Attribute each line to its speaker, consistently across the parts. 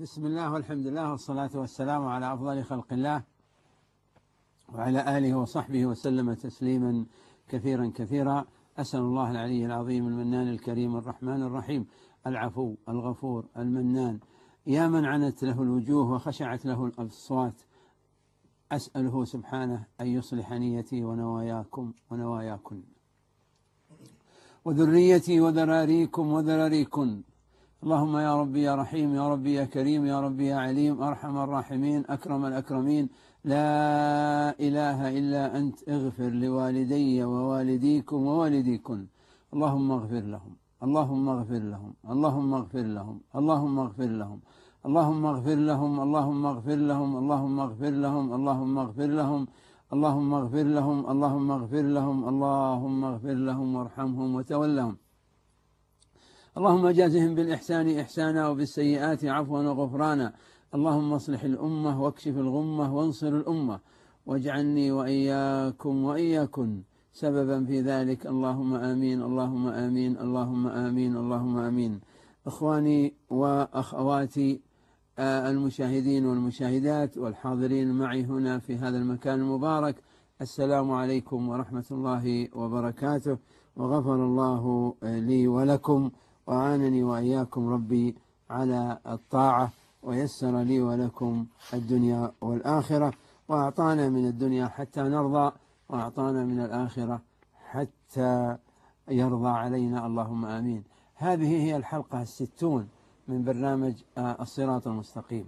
Speaker 1: بسم الله والحمد لله والصلاة والسلام على أفضل خلق الله وعلى آله وصحبه وسلم تسليما كثيرا كثيرا. أسأل الله العلي العظيم المنان الكريم الرحمن الرحيم العفو الغفور المنان يا من عنت له الوجوه وخشعت له الأصوات، أسأله سبحانه أن يصلح نيتي ونواياكم ونواياكن وذريتي وذراريكم وذراريكن. اللهم يا ربي يا رحيم يا ربي يا كريم يا ربي يا عليم أرحم الراحمين أكرم الأكرمين، لا إله إلا أنت، اغفر لوالدي ووالديكم ووالديكن. اللهم اغفر لهم اللهم اغفر لهم اللهم اغفر لهم اللهم اغفر لهم اللهم اغفر لهم اللهم اغفر لهم اللهم اغفر لهم اللهم اغفر لهم اللهم اغفر لهم اللهم اغفر لهم اللهم اغفر لهم وارحمهم وتولهم. اللهم جازهم بالإحسان إحسانا وبالسيئات عفوا وغفرانا. اللهم اصلح الأمة واكشف الغمة وانصر الأمة واجعلني وإياكم وإياكن سببا في ذلك. اللهم آمين اللهم آمين اللهم آمين اللهم آمين. إخواني وأخواتي المشاهدين والمشاهدات والحاضرين معي هنا في هذا المكان المبارك، السلام عليكم ورحمة الله وبركاته، وغفر الله لي ولكم وأعانني وإياكم ربي على الطاعة ويسر لي ولكم الدنيا والآخرة، وأعطانا من الدنيا حتى نرضى وأعطانا من الآخرة حتى يرضى علينا، اللهم آمين. هذه هي الحلقة 60 من برنامج الصراط المستقيم،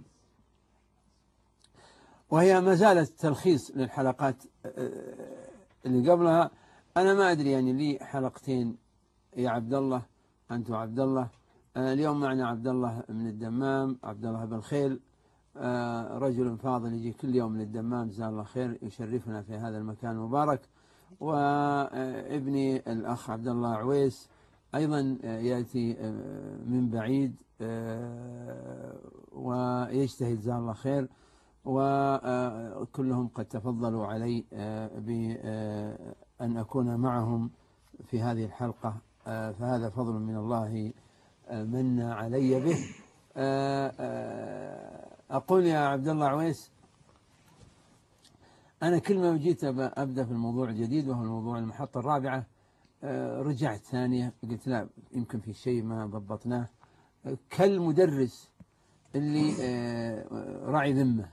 Speaker 1: وهي ما زالت تلخيص للحلقات اللي قبلها. أنا ما أدري، يعني لي حلقتين يا عبد الله أنت وعبد الله. اليوم معنا عبد الله من الدمام، عبد الله بن خيل، رجل فاضل يجي كل يوم من الدمام، جزاه الله خير، يشرفنا في هذا المكان المبارك. وابني الأخ عبد الله عويس أيضا يأتي من بعيد ويجتهد، جزاه الله خير، وكلهم قد تفضلوا علي بأن أكون معهم في هذه الحلقة، فهذا فضل من الله من علي به. أقول يا عبد الله عويس، أنا كل ما جيت أبدأ في الموضوع الجديد وهو الموضوع المحطة الرابعة، رجعت ثانية قلت لا، يمكن في شيء ما ضبطناه، كالمدرس اللي راعي ذمة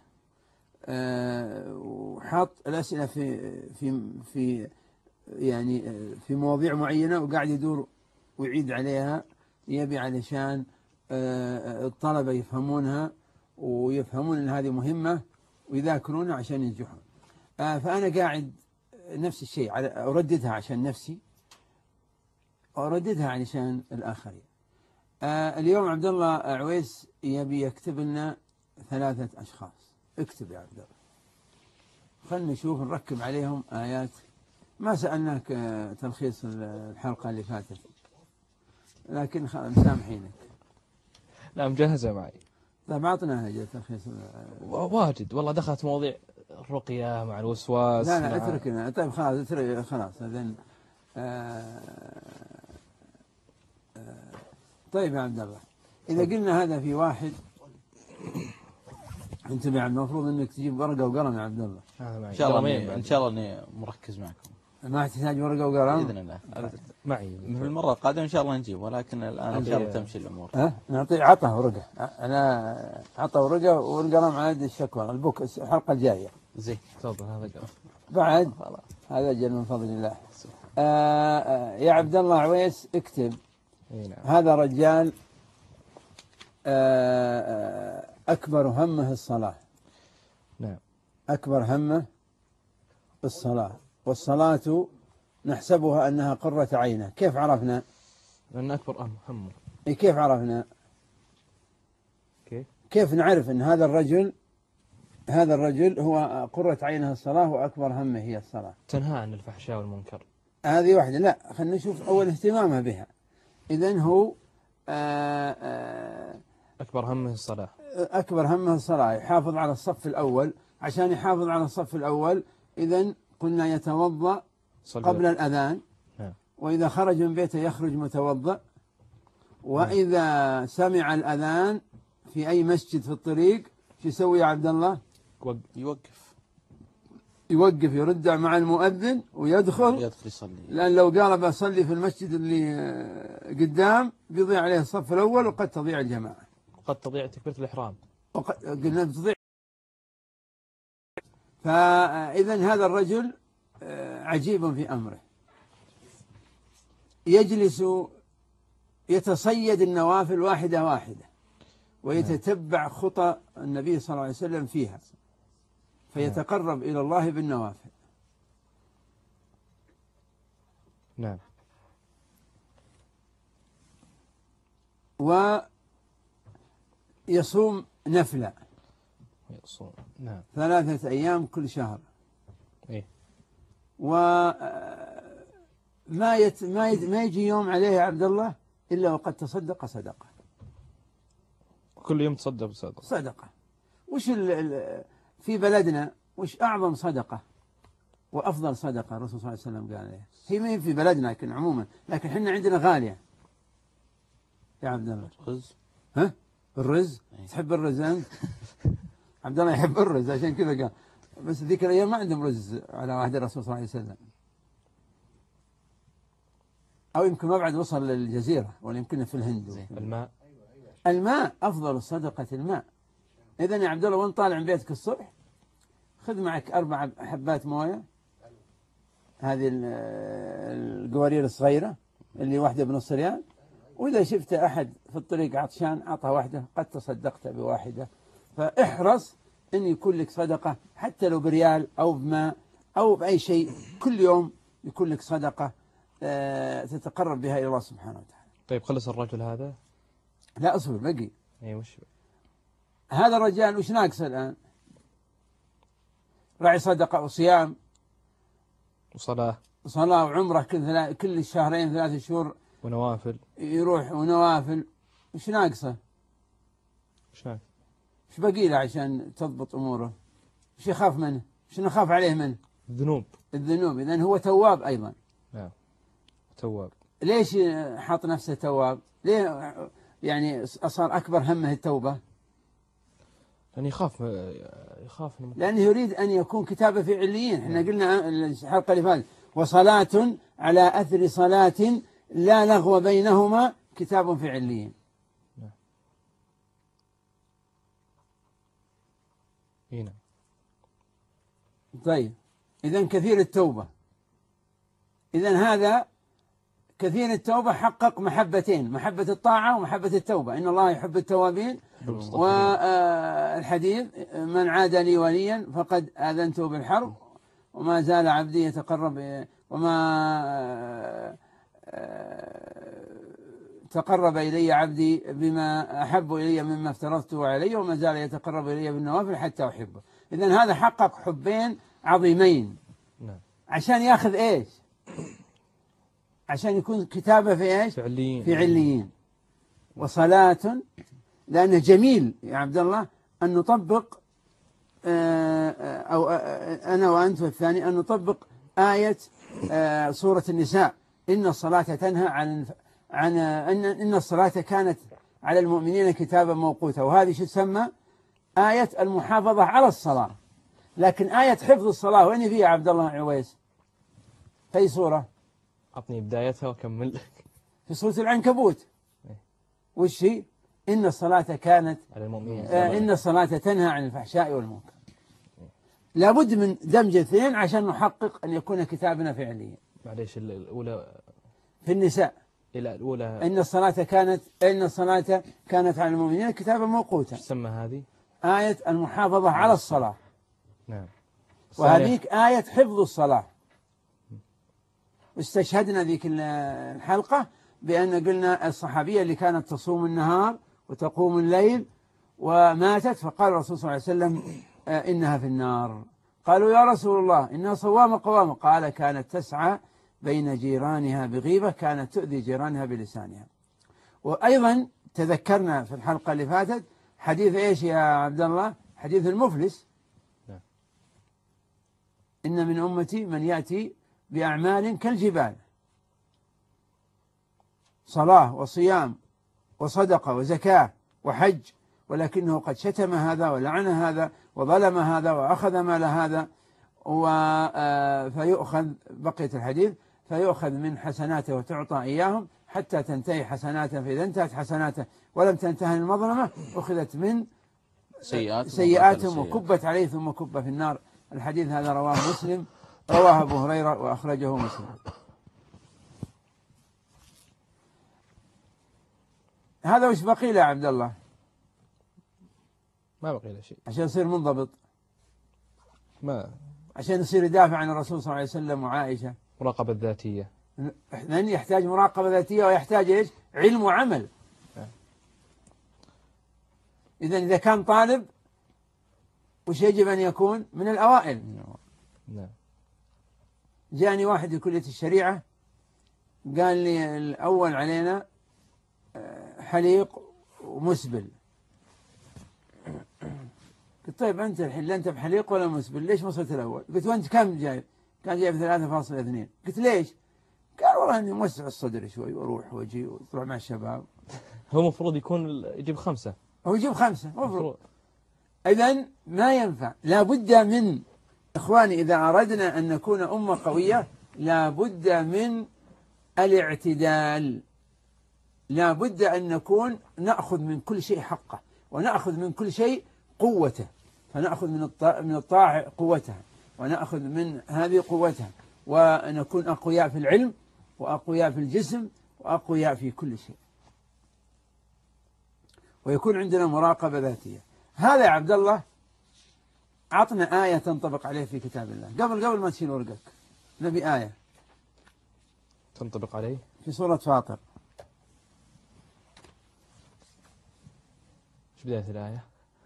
Speaker 1: وحاط الأسئلة في يعني في مواضيع معينة وقاعد يدور ويعيد عليها، يبي علشان الطلبة يفهمونها ويفهمون أن هذه مهمة ويذاكرونها عشان ينجحون. فأنا قاعد نفس الشيء، أرددها عشان نفسي وأرددها علشان الآخرين. اليوم عبد الله عويس يبي يكتب لنا 3 أشخاص. اكتب يا عبد الله، خلنا نشوف نركب عليهم آيات. ما سألناك تلخيص الحلقة اللي فاتت، لكن مسامحينك.
Speaker 2: لا، مجهزة معي.
Speaker 1: طيب أعطنا تلخيص.
Speaker 2: واجد والله، دخلت مواضيع الرقية مع الوسواس.
Speaker 1: لا اتركنا. طيب خلاص إذن. طيب يا عبد الله، إذا قلنا هذا في واحد، انتبه، المفروض انك تجيب ورقة وقلم يا عبد الله.
Speaker 2: ان شاء الله اني مركز معكم.
Speaker 1: ما تحتاج ورقة وقلم
Speaker 2: بإذن الله. معي في المرة القادمة إن شاء الله نجيب، ولكن الآن إن شاء الله تمشي الأمور.
Speaker 1: نعطي عطه ورقة، أنا عطه ورقة والقلم عاد الشكوى البوك الحلقة الجاية.
Speaker 2: زين تفضل، هذا قلم
Speaker 1: بعد هذا أجل من فضل الله. يا عبد الله عويس اكتب.
Speaker 2: نعم.
Speaker 1: هذا رجال أكبر همه الصلاة.
Speaker 2: نعم.
Speaker 1: أكبر همه الصلاة، والصلاة نحسبها أنها قرة عينه. كيف عرفنا؟
Speaker 2: لأن أكبر همه.
Speaker 1: كيف عرفنا؟ كيف نعرف أن هذا الرجل هو قرة عينه الصلاة وأكبر همه هي الصلاة؟
Speaker 2: تنهى عن الفحشاء والمنكر.
Speaker 1: هذه واحدة. لا، خلينا نشوف أول اهتمامه بها. إذن هو
Speaker 2: أكبر همه الصلاة.
Speaker 1: أكبر همه الصلاة، يحافظ على الصف الأول. عشان يحافظ على الصف الأول إذن قلنا يتوضأ قبل الأذان، وإذا خرج من بيته يخرج متوضأ، وإذا سمع الأذان في أي مسجد في الطريق شو يسوي يا عبد الله؟
Speaker 2: يوقف
Speaker 1: يرد مع المؤذن ويدخل
Speaker 2: يصلي.
Speaker 1: لأن لو قال بصلي في المسجد اللي قدام بيضيع عليه الصف الأول وقد تضيع الجماعة،
Speaker 3: وقد تضيع تكبيرة الإحرام،
Speaker 1: قلنا بتضيع. فإذا هذا الرجل عجيب في أمره، يجلس يتصيد النوافل واحدة واحدة ويتتبع خطى النبي صلى الله عليه وسلم فيها، فيتقرب إلى الله بالنوافل.
Speaker 3: نعم.
Speaker 1: ويصوم نفلا،
Speaker 3: نعم،
Speaker 1: 3 أيام كل شهر.
Speaker 3: إيه.
Speaker 1: ما يجي يوم عليه يا عبد الله إلا وقد تصدق صدقة.
Speaker 3: كل يوم تصدق
Speaker 1: صدقة. وش في بلدنا وش أعظم صدقة وأفضل صدقة الرسول صلى الله عليه وسلم قال عليها؟ هي ما هي في بلدنا لكن عموما، لكن احنا عندنا غالية يا عبد الله.
Speaker 2: الرز.
Speaker 1: ها؟ الرز؟ تحب الرز أنت؟ عبد الله يحب الرز عشان كذا قال. بس ذيك الأيام ما عندهم رز على عهد الرسول صلى الله عليه وسلم، أو يمكن ما بعد وصل للجزيرة، ولا يمكن في الهند. الماء أفضل صدقة الماء. إذن يا عبد الله وانت طالع من بيتك الصبح خذ معك 4 حبات موية، هذه القوارير الصغيرة اللي واحدة ب0.5 ريال، وإذا شفت أحد في الطريق عطشان أعطى واحدة، قد تصدقت بواحدة. فاحرص أن يكون لك صدقة حتى لو بريال أو بماء أو بأي شيء، كل يوم يكون لك صدقة تتقرب بها إلى الله سبحانه وتعالى.
Speaker 3: طيب خلص الرجل هذا؟
Speaker 1: لا أصبر بقي.
Speaker 3: أي وش
Speaker 1: هذا الرجال وش ناقص الآن؟ راعي صدقة وصيام
Speaker 3: وصلاة
Speaker 1: وعمرة كل شهرين 3 شهور،
Speaker 3: ونوافل،
Speaker 1: يروح ونوافل. وش ناقصه؟ وش بقي له عشان تضبط أموره؟ وش يخاف منه؟ وش نخاف عليه منه؟ الذنوب. إذن هو تواب أيضا.
Speaker 3: نعم، تواب. ليش
Speaker 1: حط نفسه تواب؟ ليه يعني صار أكبر همه التوبة؟
Speaker 3: لأنه يخاف
Speaker 1: لأنه يريد أن يكون كتابة في عليين. احنا قلنا الحلقة اللي فاتت وصلاة على أثر صلاة لا لغو بينهما كتاب في عليين.
Speaker 3: هنا.
Speaker 1: طيب إذن كثير التوبة. إذن هذا كثير التوبة حقق محبتين، محبة الطاعة ومحبة التوبة. إن الله يحب التوابين. والحديث من عاد لي وليا فقد آذنته بالحرب، وما زال عبدي يتقرب، وما تقرب إلي عبدي بما أحب إلي مما افترضته عليه، وما زال يتقرب إلي بالنوافل حتى أحبه. إذن هذا حقق حبين عظيمين. عشان ياخذ إيش؟ عشان يكون كتابة في إيش؟ في عليين. وصلاة، لأنه جميل يا عبد الله أن نطبق، أو أنا وأنت والثاني أن نطبق آية سورة النساء: إن الصلاة تنهى عن إن الصلاة كانت على المؤمنين كتابا موقوتا. وهذه شو تسمى؟ آية المحافظة على الصلاة. لكن آية حفظ الصلاة وين فيها عبد الله عويس؟ في سورة؟
Speaker 3: أعطني بدايتها وكمل.
Speaker 1: في سورة العنكبوت. وش هي؟ إن الصلاة كانت على المؤمنين، إن الصلاة تنهى عن الفحشاء والمنكر. لابد من دمج الاثنين عشان نحقق أن يكون كتابنا فعليا.
Speaker 3: معليش الأولى
Speaker 1: في النساء.
Speaker 3: الأولى
Speaker 1: إن الصلاة كانت على المؤمنين كتابا موقوتا.
Speaker 3: ايش تسمى هذه؟
Speaker 1: آية المحافظة على الصلاة.
Speaker 3: نعم.
Speaker 1: وهذيك آية حفظ الصلاة. واستشهدنا ذيك الحلقة بأن قلنا الصحابية اللي كانت تصوم النهار وتقوم الليل وماتت، فقال الرسول صلى الله عليه وسلم إنها في النار. قالوا يا رسول الله إنها صوامة قوامة. قال كانت تسعى بين جيرانها بغيبة، كانت تؤذي جيرانها بلسانها. وأيضا تذكرنا في الحلقة اللي فاتت حديث إيش يا عبد الله؟ حديث المفلس. إن من أمتي من يأتي بأعمال كالجبال، صلاة وصيام وصدقة وزكاة وحج ولكنه قد شتم هذا ولعن هذا وظلم هذا وأخذ مال هذا، فيؤخذ بقية الحديث فيؤخذ من حسناته وتعطى إياهم حتى تنتهي حسناته، فإذا انتهت حسناته ولم تنتهي المظلمة أخذت من سيئاتهم وكبت عليه ثم كب في النار. الحديث هذا رواه مسلم، رواه أبو هريرة وأخرجه مسلم. هذا وش بقي له يا عبد الله؟
Speaker 3: ما بقي له شيء
Speaker 1: عشان يصير منضبط،
Speaker 3: ما
Speaker 1: عشان يصير يدافع عن الرسول صلى الله عليه وسلم وعائشة.
Speaker 3: مراقبة ذاتية،
Speaker 1: لأن يحتاج مراقبة ذاتية ويحتاج إيش؟ علم وعمل. إذا كان طالب وش يجب أن يكون؟ من الأوائل.
Speaker 3: نعم.
Speaker 1: جاءني واحد في كلية الشريعة قال لي الأول علينا حليق ومسبل. قلت طيب أنت الحين لا أنت بحليق ولا مسبل، ليش ما صرت الأول؟ قلت وأنت كم جايب؟ كان جايب 3.2. قلت ليش؟ قال والله إني موسع الصدر شوي وأروح وأجي وأطلع مع الشباب.
Speaker 3: هو المفروض يكون يجيب 5.
Speaker 1: هو يجيب 5 مفروض. إذن ما ينفع، لا بد من إخواني إذا أردنا أن نكون أمة قوية لا بد من الاعتدال، لا بد أن نكون نأخذ من كل شيء حقه ونأخذ من كل شيء قوته، فنأخذ من الطاعة قوتها ونأخذ من هذه قوتها، ونكون أقوياء في العلم وأقوياء في الجسم وأقوياء في كل شيء، ويكون عندنا مراقبة ذاتية. هذا يا عبد الله عطنا آية تنطبق عليه في كتاب الله قبل ما تشيل ورقك، نبي آية
Speaker 3: تنطبق عليه
Speaker 1: في سورة فاطر.
Speaker 3: شو بداية الآية؟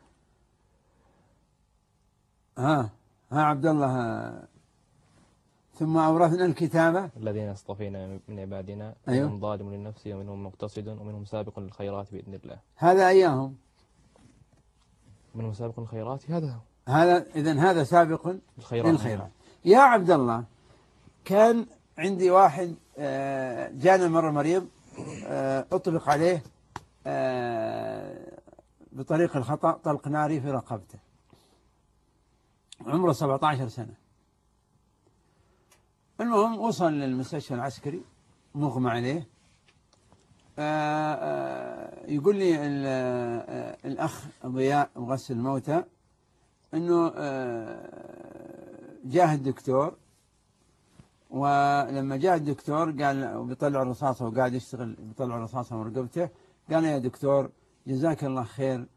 Speaker 1: ها عبد الله. ثم أورثنا الكتابة
Speaker 3: الذين اصطفينا من عبادنا
Speaker 1: أيوه.
Speaker 3: منهم ظالم لنفسه ومنهم مقتصد ومنهم سابق للخيرات بإذن الله.
Speaker 1: هذا أياهم؟
Speaker 3: منهم سابق للخيرات، هذا
Speaker 1: إذن هذا سابق
Speaker 3: للخيرات.
Speaker 1: يا عبد الله كان عندي واحد جانا مرة مريض أطلق عليه بطريق الخطأ طلق ناري في رقبته، عمره 17 سنة. المهم وصل للمستشفى العسكري مغمى عليه. يقول لي الأخ ضياء مغسل الموتى أنه جاه الدكتور، ولما جاء الدكتور قال بيطلع الرصاصة وقاعد يشتغل بيطلع الرصاصة من رقبته، قال يا دكتور جزاك الله خير،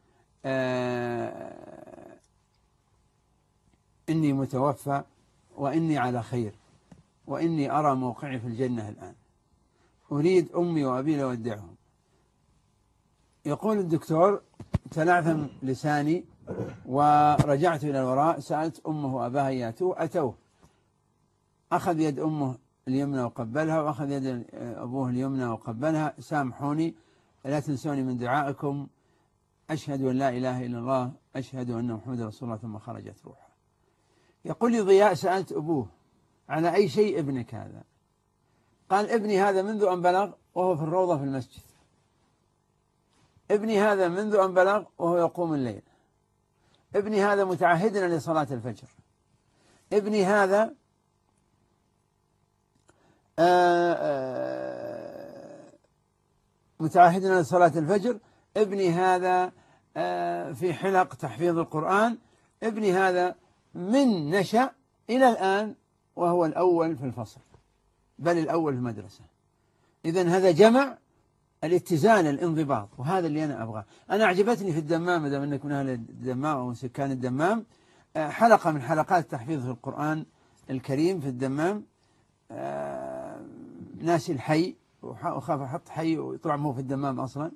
Speaker 1: إني متوفى وإني على خير وإني أرى موقعي في الجنة الآن، أريد أمي وأبي لأودعهم. يقول الدكتور تلعثم لساني ورجعت إلى الوراء، سألت أمه وأباها يأتوه، أتوه، أخذ يد أمه اليمنى وقبلها وأخذ يد أبوه اليمنى وقبلها، سامحوني لا تنسوني من دعائكم، أشهد أن لا إله إلا الله، أشهد أن محمد رسول الله، ثم خرجت روحه. يقول لي ضياء سألت أبوه على أي شيء ابنك هذا؟ قال ابني هذا منذ أن بلغ وهو في الروضة في المسجد، ابني هذا منذ أن بلغ وهو يقوم الليل، ابني هذا متعهدنا لصلاة الفجر، ابني هذا متعهدنا لصلاة الفجر، ابني هذا في حلق تحفيظ القرآن، ابني هذا من نشأ إلى الآن وهو الأول في الفصل، بل الأول في المدرسة. إذن هذا جمع الاتزان الانضباط، وهذا اللي أنا أبغاه. أنا أعجبتني في الدمام، إذا منك من أهل الدمام أو سكان الدمام، حلقة من حلقات تحفيظ القرآن الكريم في الدمام، ناسي الحي وخاف أحط حي ويطلع مو في الدمام أصلا.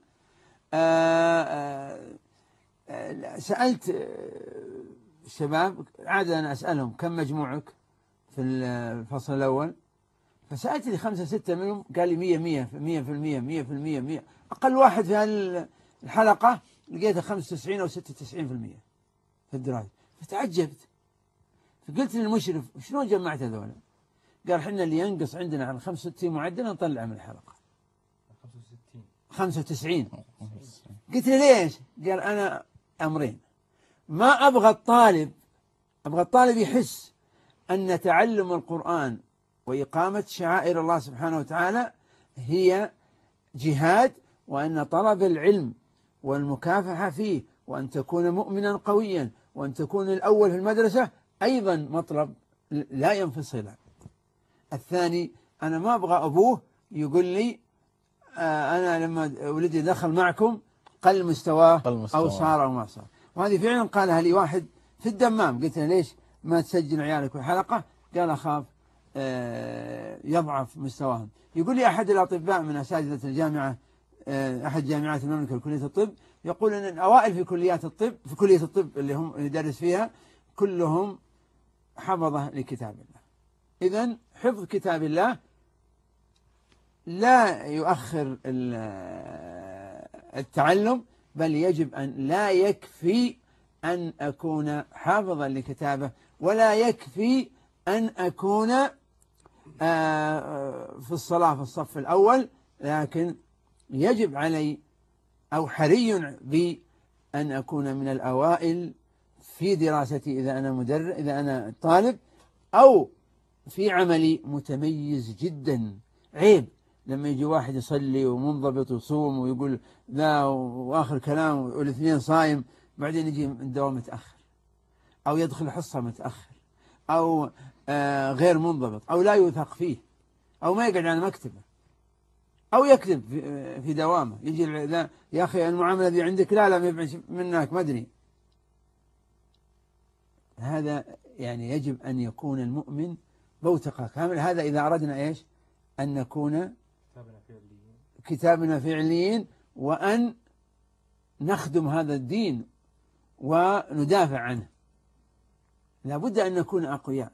Speaker 1: سألت الشباب، عادة أنا أسألهم كم مجموعك في الفصل الأول، فسألت لي 5 6 منهم قال لي 100%. أقل واحد في الحلقة لقيته 95 أو 96% في الدراسة، فتعجبت. فقلت للمشرف شلون جمعت هذولا؟ قال حنا اللي ينقص عندنا على 65 معدل نطلع من الحلقة 95. قلت له ليش؟ قال أنا أمرين، ما أبغى الطالب يحس أن تعلم القرآن وإقامة شعائر الله سبحانه وتعالى هي جهاد، وأن طلب العلم والمكافحة فيه وأن تكون مؤمنا قويا وأن تكون الأول في المدرسة أيضا مطلب لا ينفصل. الثاني، أنا ما أبغى أبوه يقول لي أنا لما ولدي دخل معكم قل مستواه أو صار أو ما صار. وهذه فعلا قالها لي واحد في الدمام، قلت له ليش ما تسجل عيالك في حلقة؟ قال أخاف يضعف مستواهم. يقول لي أحد الأطباء من أساتذة الجامعة، أحد جامعات المملكة كلية الطب، يقول أن الأوائل في كلية الطب اللي هم يدرس فيها كلهم حفظة لكتاب الله. إذن حفظ كتاب الله لا يؤخر التعلم، بل يجب أن لا يكفي أن أكون حافظا لكتابه، ولا يكفي أن أكون في الصلاة في الصف الأول، لكن يجب علي أو حري بي أن أكون من الأوائل في دراستي إذا أنا طالب، أو في عملي متميز جدا. عيب لما يجي واحد يصلي ومنضبط ويصوم ويقول ذا وآخر كلام والاثنين صايم، بعدين يجي من الدوام متأخر، أو يدخل الحصة متأخر، أو غير منضبط، أو لا يوثق فيه، أو ما يقعد على مكتبه، أو يكذب في دوامه. يجي لا يا أخي المعاملة دي عندك لا ما يبعد منك ما أدري. هذا يعني يجب أن يكون المؤمن بوتقة كامل. هذا إذا أردنا إيش؟ أن نكون كتابنا فعليين، وأن نخدم هذا الدين وندافع عنه. لابد أن نكون أقوياء.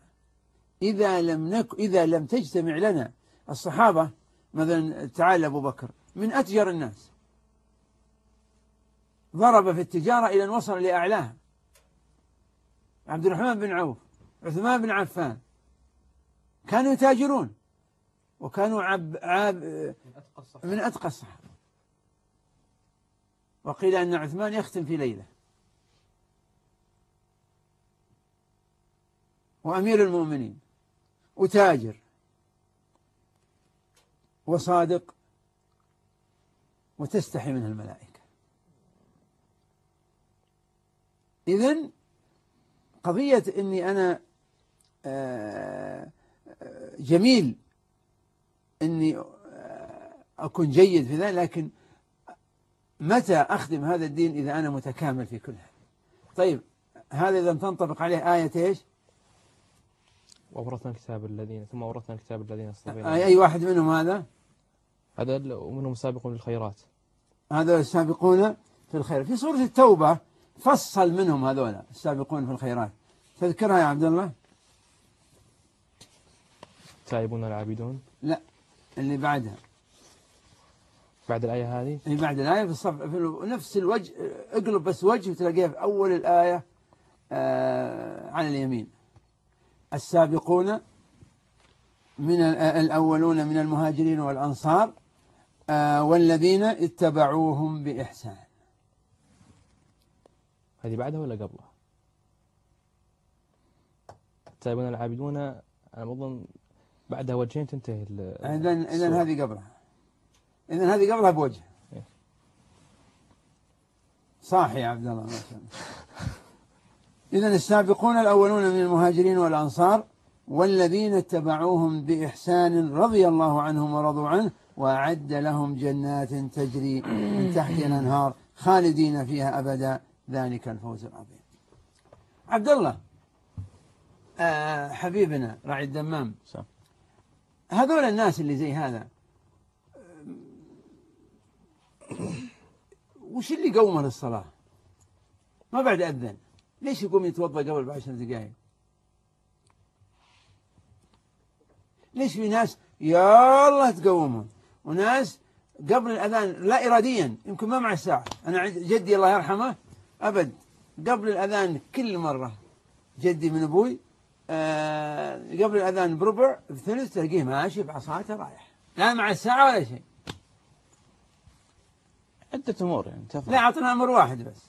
Speaker 1: إذا لم تجتمع لنا الصحابة، مثلا تعال أبو بكر من أتجر الناس، ضرب في التجارة إلى أن وصل لأعلاها. عبد الرحمن بن عوف، عثمان بن عفان، كانوا يتاجرون وكانوا من أتقى الصحابة. وقيل أن عثمان يختم في ليلة. وأمير المؤمنين وتاجر وصادق وتستحي منه الملائكة. إذن قضية أني أنا جميل أني أكون جيد في ذلك، لكن متى أخدم هذا الدين إذا أنا متكامل في كل حال؟ طيب هذا إذا تنطبق عليه آية إيش؟
Speaker 3: وأورثنا الكتاب الذين ثم أورثنا الكتاب الذين اصطفينا.
Speaker 1: أي واحد منهم هذا؟
Speaker 3: هذا ومنهم سابقون للخيرات.
Speaker 1: هذا السابقون في الخيرات. في سورة التوبة فصل منهم هذولا السابقون في الخيرات، تذكرها يا عبد الله؟
Speaker 3: تائبون العابدون.
Speaker 1: لا، اللي بعدها،
Speaker 3: بعد الآية هذه.
Speaker 1: اللي بعد الآية في الصف في نفس الوجه، اقلب بس وجه وتلاقيها في أول الآية على اليمين. السابقون من الأولون من المهاجرين والأنصار والذين اتبعوهم بإحسان.
Speaker 3: هذه بعدها ولا قبلها؟ التائبون العابدون أنا أظن بعدها وجهين تنتهي.
Speaker 1: إذن هذه قبلها. إذن هذه قبلها بوجه. صح يا عبد الله ما شاء الله. إذن السابقون الأولون من المهاجرين والأنصار والذين اتبعوهم بإحسان رضي الله عنهم ورضوا عنه وأعد لهم جنات تجري من تحتها الأنهار خالدين فيها أبدا ذلك الفوز العظيم. عبد الله حبيبنا راعي الدمام، هذول الناس اللي زي هذا وش اللي قومه للصلاة؟ ما بعد أذن ليش يقوم يتوضأ قبل ب10 دقائق؟ ليش في ناس يا الله تقومون وناس قبل الأذان لا إراديا، يمكن ما مع الساعة. أنا جدي الله يرحمه أبد قبل الأذان كل مرة، جدي من أبوي قبل الأذان بربع بثلث تلقيه ماشي بعصاته رايح، لا مع الساعة ولا شيء.
Speaker 2: عدة أمور يعني تفرق.
Speaker 1: لا أعطنا أمر واحد بس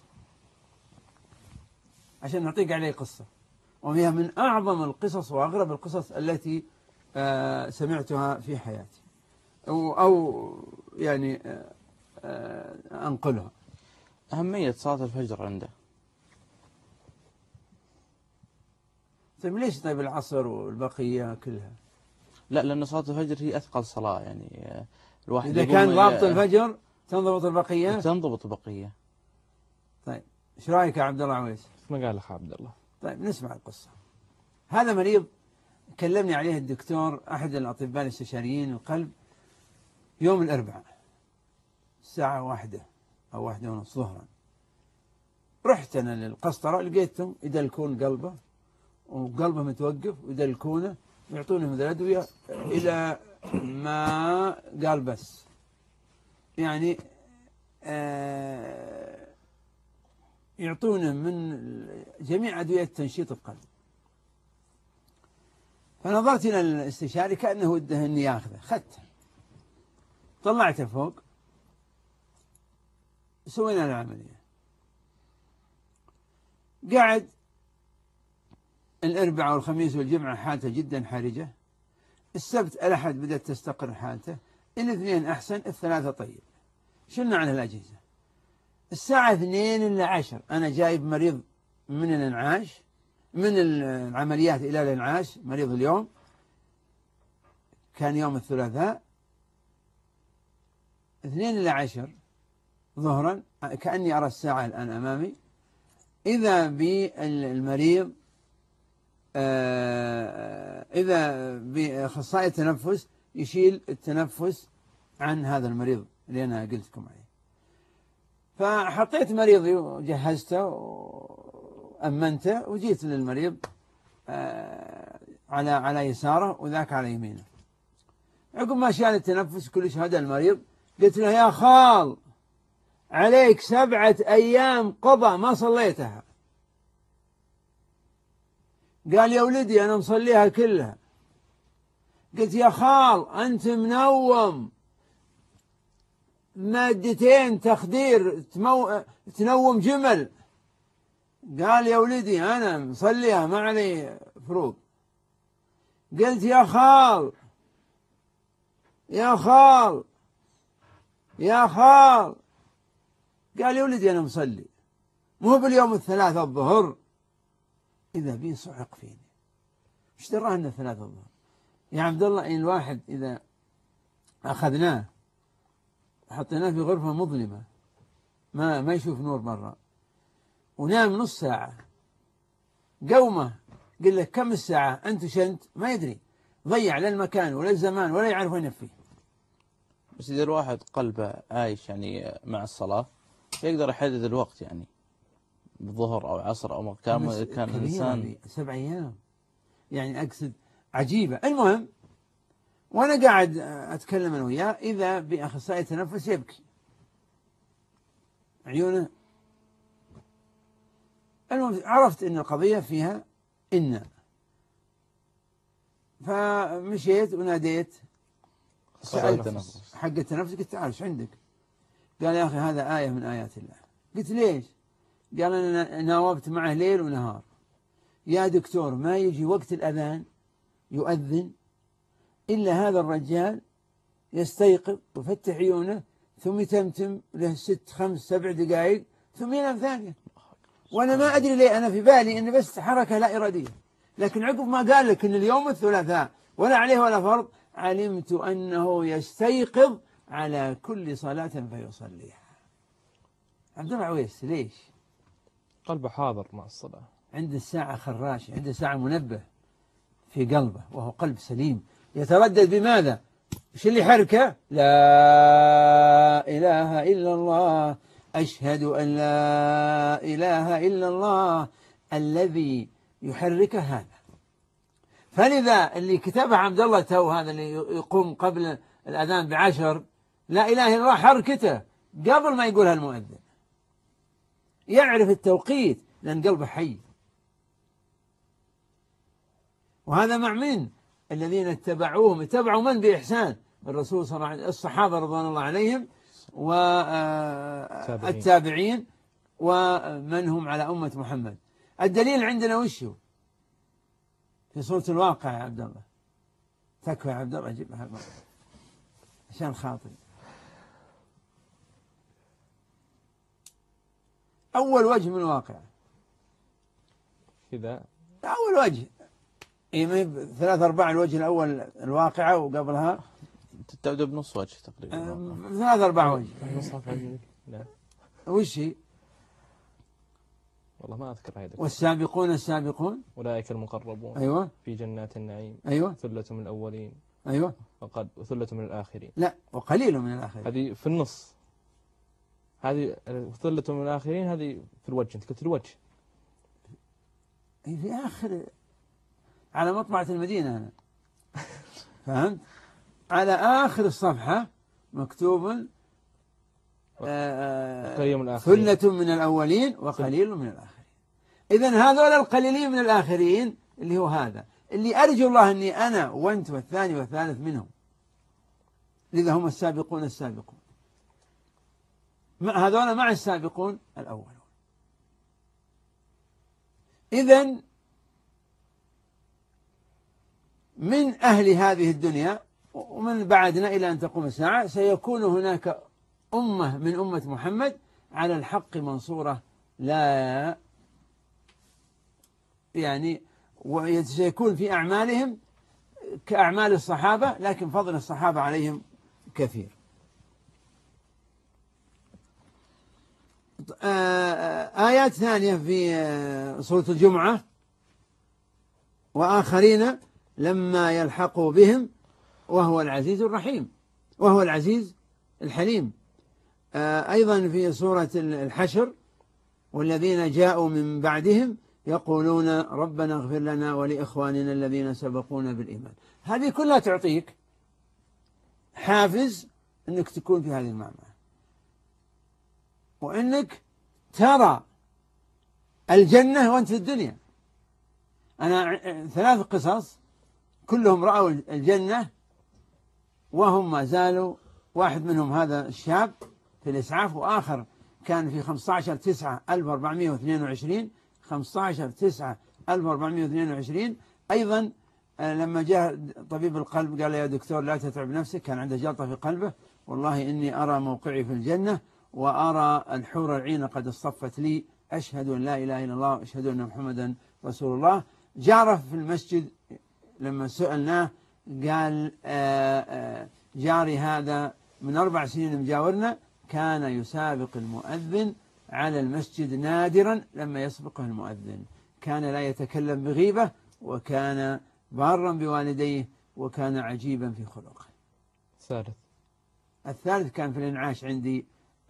Speaker 1: عشان نعطيك عليه قصة، وهي من أعظم القصص وأغرب القصص التي سمعتها في حياتي أو يعني أنقلها.
Speaker 2: أهمية صلاة الفجر عنده.
Speaker 1: طيب ليش طيب العصر والبقية كلها؟
Speaker 2: لا، لأن صلاة الفجر هي أثقل صلاة يعني. الواحد
Speaker 1: إذا كان ضابط الفجر تنضبط البقية؟
Speaker 2: تنضبط البقية.
Speaker 1: طيب إيش رأيك يا عبد الله عويس؟
Speaker 3: ما قال أخ عبد الله.
Speaker 1: طيب نسمع القصة. هذا مريض كلمني عليه الدكتور أحد الأطباء الاستشاريين القلب يوم الأربعاء الساعة 1 أو 1:30 ظهرا. رحت أنا للقسطرة لقيتهم يدلكون قلبه وقلبه متوقف ويدلكونه ويعطونه من الأدوية إلى ما قال بس يعني يعطونه من جميع أدوية تنشيط القلب. فنظرت إلى الاستشاري كأنه وده أني ياخذه، خدته طلعته فوق سوينا العملية. قعد الأربعاء والخميس والجمعة حالته جدا حرجة، السبت الأحد بدأت تستقر حالته، الاثنين أحسن، الثلاثة طيب. شلنا عن الأجهزة. الساعة 2:10 أنا جايب مريض من الإنعاش، من العمليات إلى الإنعاش، مريض اليوم كان يوم الثلاثاء 2:10 ظهرا، كأني أرى الساعة الآن أمامي، إذا بالمريض إذا بأخصائي التنفس يشيل التنفس عن هذا المريض اللي أنا قلت لكم عليه. فحطيت مريضي وجهزته وأمنته وجيت للمريض على يساره وذاك على يمينه. عقب ما شال التنفس كل هذا المريض قلت له يا خال عليك 7 أيام قضاء ما صليتها. قال يا ولدي أنا مصليها كلها. قلت يا خال أنت منوم مادتين تخدير تنوم جمل. قال يا ولدي أنا مصليها ما علي فروض. قلت يا خال يا خال يا خال. قال يا ولدي أنا مصلي مو باليوم الثلاثة الظهر. إذا بي صعق فيني، ايش دراه أنه 3 الظهر يا عبد الله؟ إن الواحد إذا أخذناه وحطيناه في غرفة مظلمة ما يشوف نور برا ونام نص ساعة، قومه قل له كم الساعة أنت شنت ما يدري، ضيع لا المكان ولا الزمان ولا يعرف وين فيه.
Speaker 2: بس إذا الواحد قلبه عايش يعني مع الصلاة يقدر يحدد الوقت يعني بالظهر أو عصر أو كان الإنسان
Speaker 1: 7 أيام يعني أقصد عجيبة. المهم وأنا قاعد أتكلم أنا وياه إذا بأخصائي تنفس يبكي عيونه. المهم عرفت أن القضية فيها إن، فمشيت وناديت سألت حق التنفس قلت تعال ايش عندك؟ قال يا أخي هذا آية من آيات الله. قلت ليش؟ قال أنا ناوبت معه ليل ونهار يا دكتور ما يجي وقت الأذان يؤذن إلا هذا الرجال يستيقظ ويفتح عيونه ثم يتمتم له 6 5 7 دقائق ثم ينام ثانية، وأنا ما أدري ليه، أنا في بالي إن بس حركة لا إرادية. لكن عقب ما قال لك إن اليوم الثلاثاء ولا عليه ولا فرض علمت أنه يستيقظ على كل صلاة فيصليها. عبد الله عويس ليش؟
Speaker 3: قلبه حاضر مع الصلاة،
Speaker 1: عنده الساعة خراشة، عنده ساعة منبه في قلبه وهو قلب سليم يتردد بماذا؟ ايش اللي حركه؟ لا إله إلا الله، أشهد أن لا إله إلا الله الذي يحركه هذا. فلذا اللي كتبه عبد الله تو هذا اللي يقوم قبل الأذان ب10 لا إله إلا الله حركته قبل ما يقولها المؤذن، يعرف التوقيت لأن قلبه حي. وهذا مع من؟ الذين اتبعوهم اتبعوا من بإحسان؟ الرسول صلى الله عليه وسلم، الصحابة رضوان الله عليهم والتابعين ومن هم على أمة محمد. الدليل عندنا وش هو؟ في سورة الواقع يا عبد الله. تكفى يا عبد الله، جيبها عشان خاطري. أول وجه من الواقع
Speaker 3: إذا
Speaker 1: أول وجه ثلاث أرباع. الوجه الأول الواقعة وقبلها
Speaker 2: تبدأ بنص وجه تقريبا.
Speaker 1: ثلاث أرباع وجه.
Speaker 3: لا
Speaker 1: وش هي؟
Speaker 3: والله ما أذكر هذا.
Speaker 1: والسابقون السابقون
Speaker 3: أولئك المقربون.
Speaker 1: أيوة.
Speaker 3: في جنات النعيم.
Speaker 1: أيوة.
Speaker 3: ثلة من الأولين.
Speaker 1: أيوة.
Speaker 3: وثلة من الآخرين.
Speaker 1: لا، وقليل من الآخرين.
Speaker 3: هذه في النص. هذه ثلة من الآخرين، هذه في الوجه. أنت قلت الوجه.
Speaker 1: في آخر على مطبعة المدينة أنا. فهمت؟ على آخر الصفحة مكتوب ثلة من الأولين وقليل من الآخرين. إذن هذول القليلين من الآخرين اللي هو هذا اللي أرجو الله أني أنا وأنت والثاني والثالث منهم، لذا هم السابقون السابقون. هذول مع السابقون الأولون. إذن من أهل هذه الدنيا ومن بعدنا إلى أن تقوم الساعة سيكون هناك أمة من أمة محمد على الحق منصورة، لا يعني وسيكون في أعمالهم كأعمال الصحابة، لكن فضل الصحابة عليهم كثير. آيات ثانية في سورة الجمعة: وآخرين لما يلحقوا بهم وهو العزيز الرحيم، وهو العزيز الحليم. أيضا في سورة الحشر: والذين جاءوا من بعدهم يقولون ربنا اغفر لنا ولإخواننا الذين سبقونا بالإيمان. هذه كلها تعطيك حافز أنك تكون في هذه المعمعة، وأنك ترى الجنة وأنت في الدنيا. أنا ثلاث قصص كلهم رأوا الجنة وهم ما زالوا. واحد منهم هذا الشاب في الإسعاف، وآخر كان في 15/9/1422 15/9/1422. أيضا لما جاء طبيب القلب قال: يا دكتور لا تتعب نفسك، كان عنده جلطة في قلبه، والله إني أرى موقعي في الجنة وأرى الحور العين قد اصطفت لي، أشهد أن لا إله إلا الله وأشهد أن محمدا رسول الله. جاره في المسجد لما سألناه قال: جاري هذا من 4 سنين مجاورنا، كان يسابق المؤذن على المسجد نادرا لما يسبقه المؤذن، كان لا يتكلم بغيبة، وكان بارا بوالديه، وكان عجيبا في خلقه. الثالث كان في الإنعاش عندي،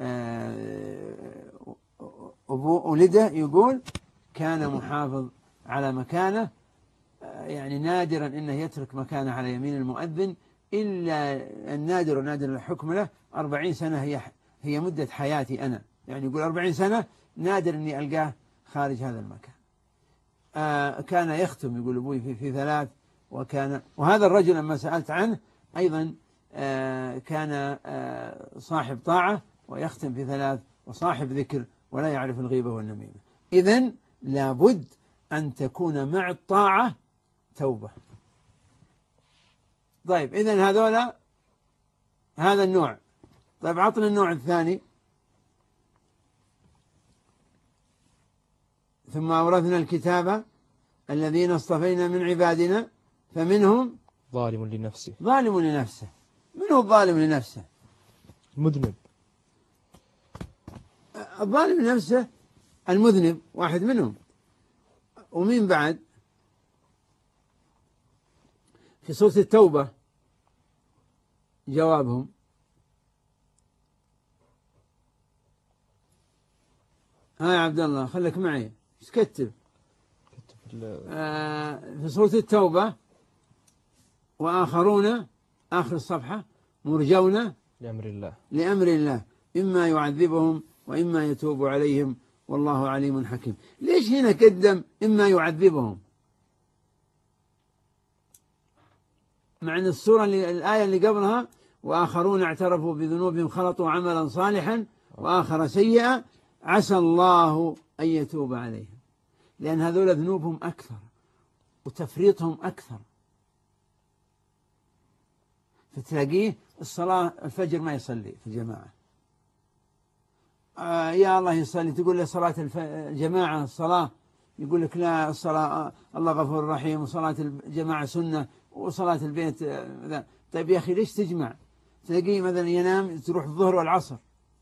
Speaker 1: أبوه ولده يقول كان محافظ على مكانه، يعني نادرا أنه يترك مكانه على يمين المؤذن، إلا النادر ونادر الحكم له. 40 سنة هي مدة حياتي أنا، يعني يقول 40 سنة نادر أني ألقاه خارج هذا المكان. كان يختم، يقول أبوي في 3. وهذا الرجل لما سألت عنه أيضا كان صاحب طاعة ويختم في 3 وصاحب ذكر ولا يعرف الغيبة والنميمة. إذن لابد أن تكون مع الطاعة توبة. طيب إذن هذا النوع. طيب عطنا النوع الثاني: ثم أورثنا الكتاب الذين اصطفينا من عبادنا فمنهم
Speaker 3: ظالم لنفسه.
Speaker 1: ظالم لنفسه. من هو الظالم لنفسه؟
Speaker 3: المذنب.
Speaker 1: الظالم لنفسه المذنب واحد منهم. ومين بعد؟ في سورة التوبة جوابهم: ها يا عبد الله خليك معي، ايش كتب؟ في سورة التوبة: وآخرون، آخر الصفحة: مرجون لأمر الله إما يعذبهم وإما يتوب عليهم والله عليم حكيم. ليش هنا قدم إما يعذبهم، مع أن الآية اللي قبلها وآخرون اعترفوا بذنوبهم خلطوا عملا صالحا وآخر سيئا عسى الله أن يتوب عليهم، لأن هذول ذنوبهم أكثر وتفريطهم أكثر. فتلاقيه الصلاة الفجر ما يصلي في الجماعة، يا الله يصلي، تقول له صلاة الجماعة الصلاة، يقول لك لا، الصلاة الله غفور رحيم، وصلاة الجماعة سنة، وصلاة البيت ذا. طيب يا أخي ليش تجمع؟ تلاقيه مثلا ينام، تروح الظهر والعصر.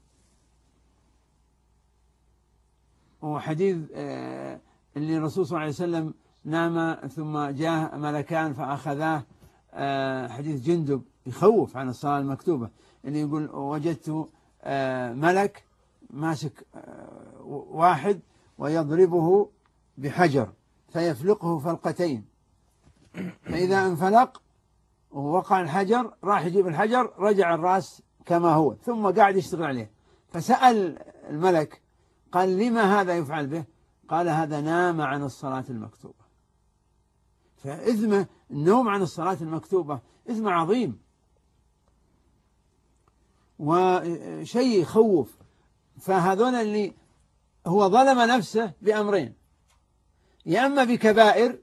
Speaker 1: وحديث اللي الرسول صلى الله عليه وسلم نام ثم جاء ملكان فأخذاه، حديث جندب يخوف عن الصلاة المكتوبة، اللي يقول وجدت ملك ماسك واحد ويضربه بحجر فيفلقه فلقتين، فإذا انفلق ووقع الحجر راح يجيب الحجر رجع الرأس كما هو، ثم قاعد يشتغل عليه. فسأل الملك قال لما هذا يفعل به؟ قال هذا نام عن الصلاة المكتوبة. فإثم النوم عن الصلاة المكتوبة إثم عظيم وشيء يخوف. فهذول اللي هو ظلم نفسه بأمرين، يا أما بكبائر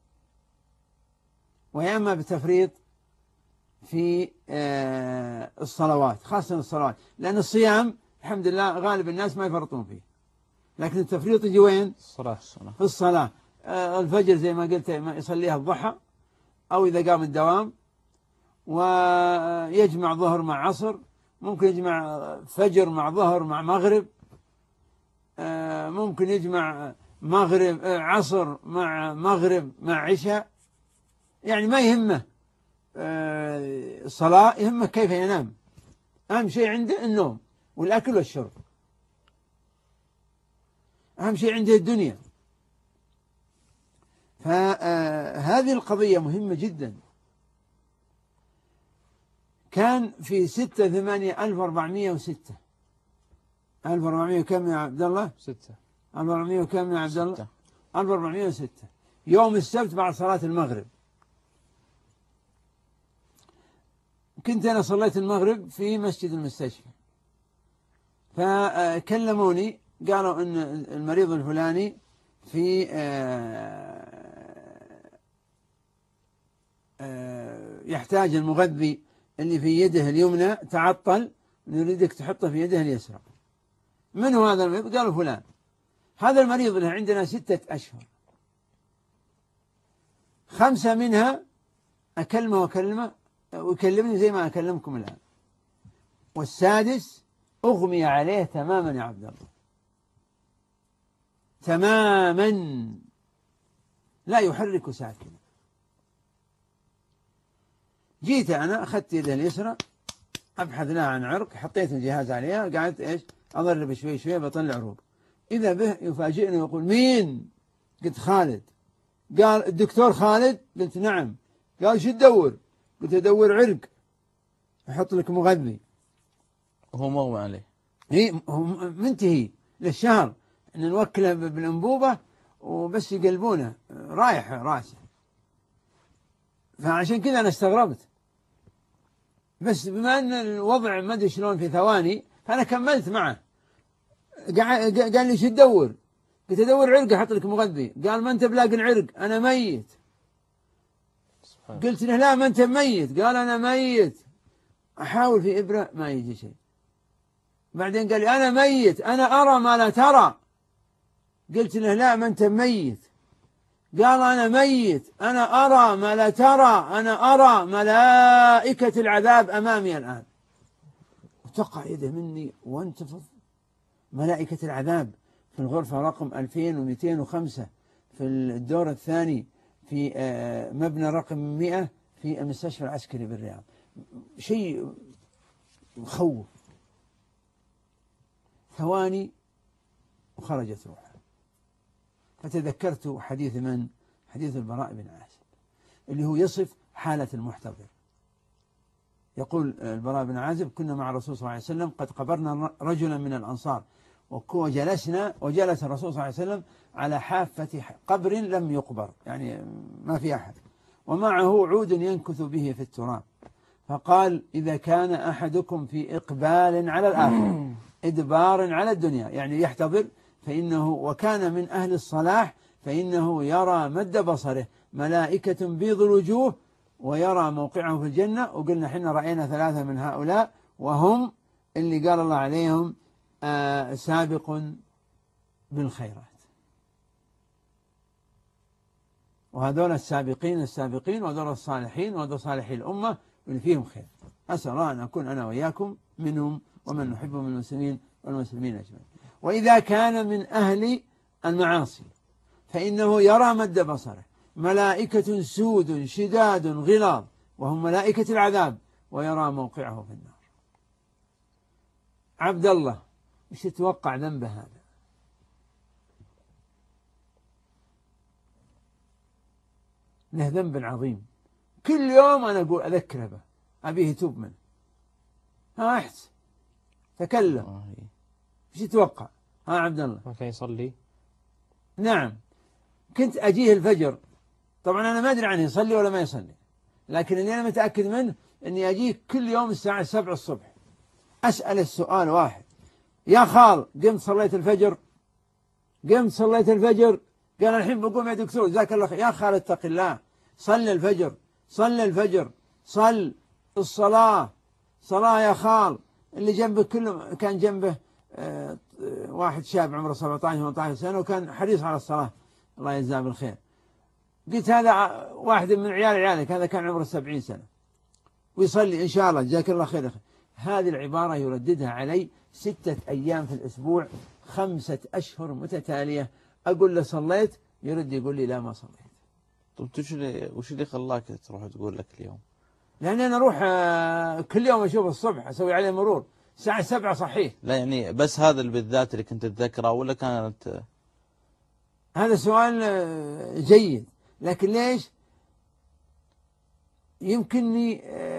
Speaker 1: ويا أما بتفريط في الصلوات، خاصة الصلوات، لأن الصيام الحمد لله غالب الناس ما يفرطون فيه، لكن التفريط يجي وين؟ في الصلاة. الفجر زي ما قلت يصليها الضحى، أو إذا قام الدوام، ويجمع ظهر مع عصر، ممكن يجمع فجر مع ظهر مع مغرب، ممكن يجمع مغرب عصر مع مغرب مع عشاء، يعني ما يهمه الصلاة، يهمه كيف ينام. أهم شيء عنده النوم والأكل والشرب، أهم شيء عنده الدنيا. فهذه القضية مهمة جدا. كان في 6/8/1406 1400 كم يا عبد الله؟
Speaker 3: 6
Speaker 1: 1400 كم يا عبد الله؟ 1406 يوم السبت بعد صلاة المغرب. كنت أنا صليت المغرب في مسجد المستشفى، فكلموني قالوا أن المريض الفلاني في يحتاج المغذي اللي في يده اليمنى تعطل، نريدك تحطه في يده اليسرى. من هو هذا المريض؟ قالوا فلان. هذا المريض اللي عندنا 6 أشهر، 5 منها أكلمه ويكلمني زي ما أكلمكم الآن، والسادس أغمي عليه تماما يا عبد الله، تماما لا يحرك ساكنا. جيت أنا أخذت يده اليسرى أبحث لها عن عرق، حطيت الجهاز عليها، قعدت إيش أضرب شوي شوي بطلع عروق. إذا به يفاجئني ويقول مين؟ قلت خالد. قال الدكتور خالد؟ قلت نعم. قال شو تدور؟ قلت أدور عرق أحط لك مغذي.
Speaker 2: وهو مغمى عليه.
Speaker 1: هو منتهي للشهر، إن نوكله بالأنبوبة وبس يقلبونه رايح راسه. فعشان كذا أنا استغربت، بس بما أن الوضع ما أدري شلون في ثواني، فأنا كملت معه. قال لي شو تدور؟ قلت أدور عرق أحط لك مغذي. قال ما أنت بلاقي العرق، أنا ميت. قلت له لا ما أنت ميت. قال أنا ميت. أحاول في إبرة ما يجي شيء. بعدين قال لي أنا ميت، أنا أرى ما لا ترى. قلت له لا ما أنت ميت. قال أنا ميت، أنا أرى ما لا ترى، أنا أرى ملائكة العذاب أمامي الآن. وتقع يده مني وانتفض. ملائكة العذاب في الغرفة رقم 2205 في الدور الثاني في مبنى رقم 100 في المستشفى العسكري بالرياض. شيء مخوف. ثواني وخرجت روحه. فتذكرت حديث من؟ حديث البراء بن عازب اللي هو يصف حالة المحتضر. يقول البراء بن عازب كنا مع الرسول صلى الله عليه وسلم قد قبرنا رجلا من الأنصار، وجلس الرسول صلى الله عليه وسلم على حافة قبر لم يقبر، يعني ما في أحد، ومعه عود ينكث به في التراب. فقال إذا كان أحدكم في إقبال على الآخرة إدبار على الدنيا يعني يحتضر فإنه وكان من أهل الصلاح فإنه يرى مد بصره ملائكة بيض الوجوه ويرى موقعه في الجنة. وقلنا حنا رأينا ثلاثة من هؤلاء وهم اللي قال الله عليهم سابق بالخيرات. وهذول السابقين وهذول الصالحين وهذول صالحي الأمة اللي فيهم خير. أسأل الله أن أكون أنا وإياكم منهم ومن نحبهم من المسلمين والمسلمين أجمعين. وإذا كان من أهل المعاصي فإنه يرى مد بصره ملائكة سود شداد غلاظ وهم ملائكة العذاب ويرى موقعه في النار. عبد الله وش تتوقع ذنبه هذا؟ له ذنب عظيم كل يوم أنا أقول أذكره به أبيه يتوب منه. ها أحس تكلم وش تتوقع؟ ها عبد الله
Speaker 3: ما كان يصلي؟
Speaker 1: نعم كنت أجيه الفجر طبعا أنا ما أدري عنه يصلي ولا ما يصلي لكن اللي أنا متأكد منه أني أجيه كل يوم الساعة 7 الصبح أسأل السؤال واحد يا خال قمت صليت الفجر؟ قمت صليت الفجر؟ قال الحين بقوم يا دكتور جزاك الله خير. يا خال اتق الله صل الفجر صل الفجر صل الصلاة صلاة يا خال. اللي جنبه كله كان جنبه واحد شاب عمره 17 18 سنة وكان حريص على الصلاة الله يجزاه بالخير. قلت هذا واحد من عيالك هذا كان عمره 70 سنة ويصلي إن شاء الله جزاك الله خير. هذه العبارة يرددها علي 6 أيام في الأسبوع 5 أشهر متتالية. أقول له صليت يرد يقول لي لا ما صليت.
Speaker 2: طب وش اللي خلاك تروح تقول لك اليوم؟
Speaker 1: لأن أنا أروح كل يوم أشوف الصبح أسوي عليه مرور الساعة 7 صحيح.
Speaker 2: لا يعني بس هذا اللي بالذات اللي كنت تذكره ولا كانت؟
Speaker 1: هذا سؤال جيد لكن ليش يمكنني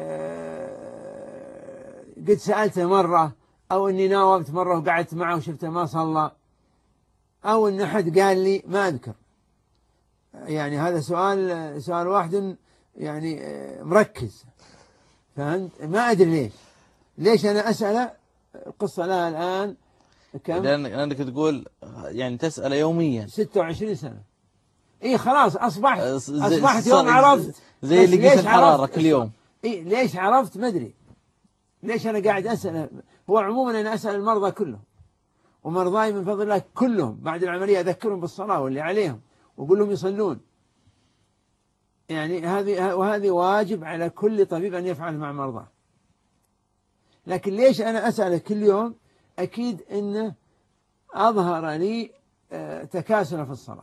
Speaker 1: قد سألته مرة أو أني ناوبت مرة وقعدت معه وشفته ما صلى أو أن أحد قال لي ما أذكر. يعني هذا سؤال واحد يعني مركز فهمت. ما أدري ليش أنا أسأله. القصة لها الآن كم؟
Speaker 2: لأنك تقول يعني تسأل يوميا
Speaker 1: 26 سنة. إيه خلاص أصبحت يوم عرفت
Speaker 2: زي اللي قيس الحرارة كل يوم.
Speaker 1: إيه ليش عرفت ما أدري ليش أنا قاعد أسأل. هو عموما أنا أسأل المرضى كلهم ومرضاي من فضل الله كلهم بعد العملية أذكرهم بالصلاة واللي عليهم وأقول لهم يصلون. يعني وهذه واجب على كل طبيب أن يفعل مع مرضاه. لكن ليش أنا أسأله كل يوم؟ أكيد أنه أظهر لي تكاسل في الصلاة.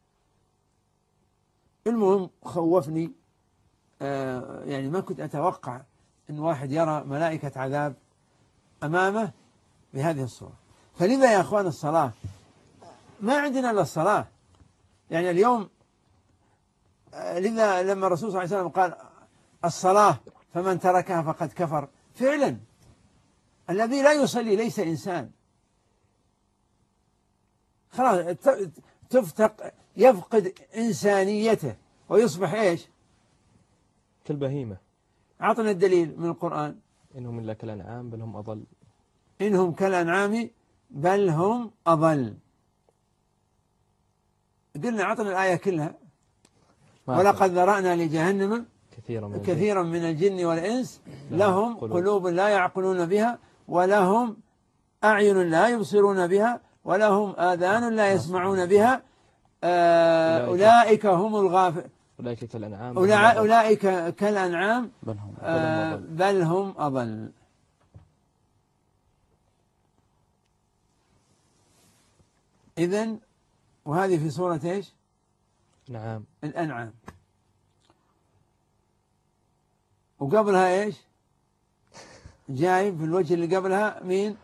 Speaker 1: المهم خوفني يعني ما كنت أتوقع أن واحد يرى ملائكة عذاب أمامه بهذه الصورة. فلذا يا أخوان الصلاة ما عندنا إلا الصلاة. يعني اليوم لذا لما الرسول صلى الله عليه وسلم قال الصلاة فمن تركها فقد كفر فعلا الذي لا يصلي ليس إنسان. خلاص يفقد إنسانيته ويصبح إيش؟
Speaker 3: كالبهيمة.
Speaker 1: عطنا الدليل من القرآن.
Speaker 3: إنهم إلا كالأنعام بل هم أضل.
Speaker 1: إنهم كالأنعام بل هم أضل. قلنا عطنا الآية كلها. ولقد ذرأنا لجهنم كثيرا من الجن والإنس لهم قلوب لا يعقلون بها ولهم أعين لا يبصرون بها ولهم آذان لا يسمعون بها أولئك هم الغافلون. أولئك كالأنعام بل هم أضل. إذن وهذه في سورة إيش؟
Speaker 3: نعم
Speaker 1: الأنعام. وقبلها إيش؟ جايب في الوجه اللي قبلها مين؟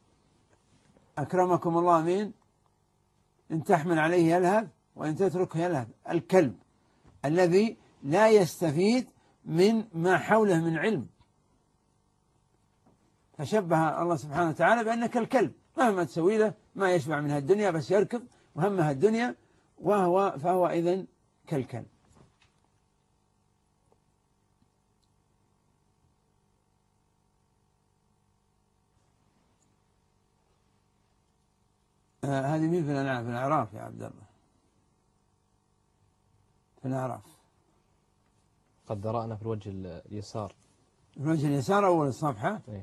Speaker 1: أكرمكم الله مين؟ إن تحمل عليه يلهث وإن تتركه يلهث. الكلب الذي لا يستفيد من ما حوله من علم. فشبه الله سبحانه وتعالى بأنك الكلب مهما تسوي له ما يشبع منها الدنيا بس يركض وهمها الدنيا فهو إذن كالكلب. هذه مين في الأنعام؟ في الأعراف يا عبد الله، في الأعراف.
Speaker 3: قد ذرأنا في الوجه اليسار.
Speaker 1: في الوجه اليسار أول الصفحة.
Speaker 3: إيه.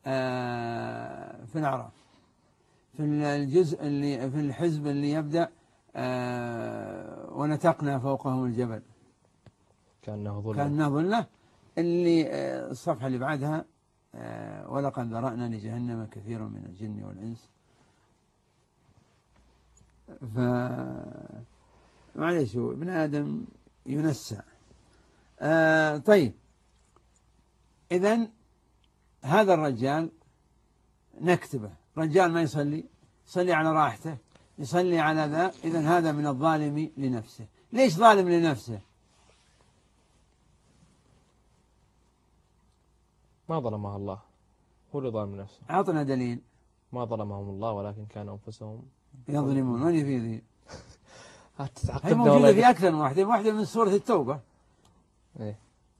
Speaker 1: في الأعراف، في الجزء اللي في الحزب اللي يبدأ ونتقنا فوقهم الجبل كأنه ظلة، اللي الصفحة اللي بعدها ولقد ذرأنا لجهنم كثيرا من الجن والإنس. معليش هو ابن آدم ينسى. طيب، إذن هذا الرجال نكتبه، رجال ما يصلي على راحته، يصلي على ذا، إذن هذا من الظالم لنفسه. ليش ظالم لنفسه؟
Speaker 3: ما ظلمها الله، هو اللي ظالم نفسه.
Speaker 1: أعطنا دليل.
Speaker 3: ما ظلمهم الله ولكن كانوا أنفسهم
Speaker 1: يظلمون. وين في ذي؟ هي
Speaker 3: موجودة
Speaker 1: موجودة في أكثر من واحدة من سورة التوبة.
Speaker 3: إيه؟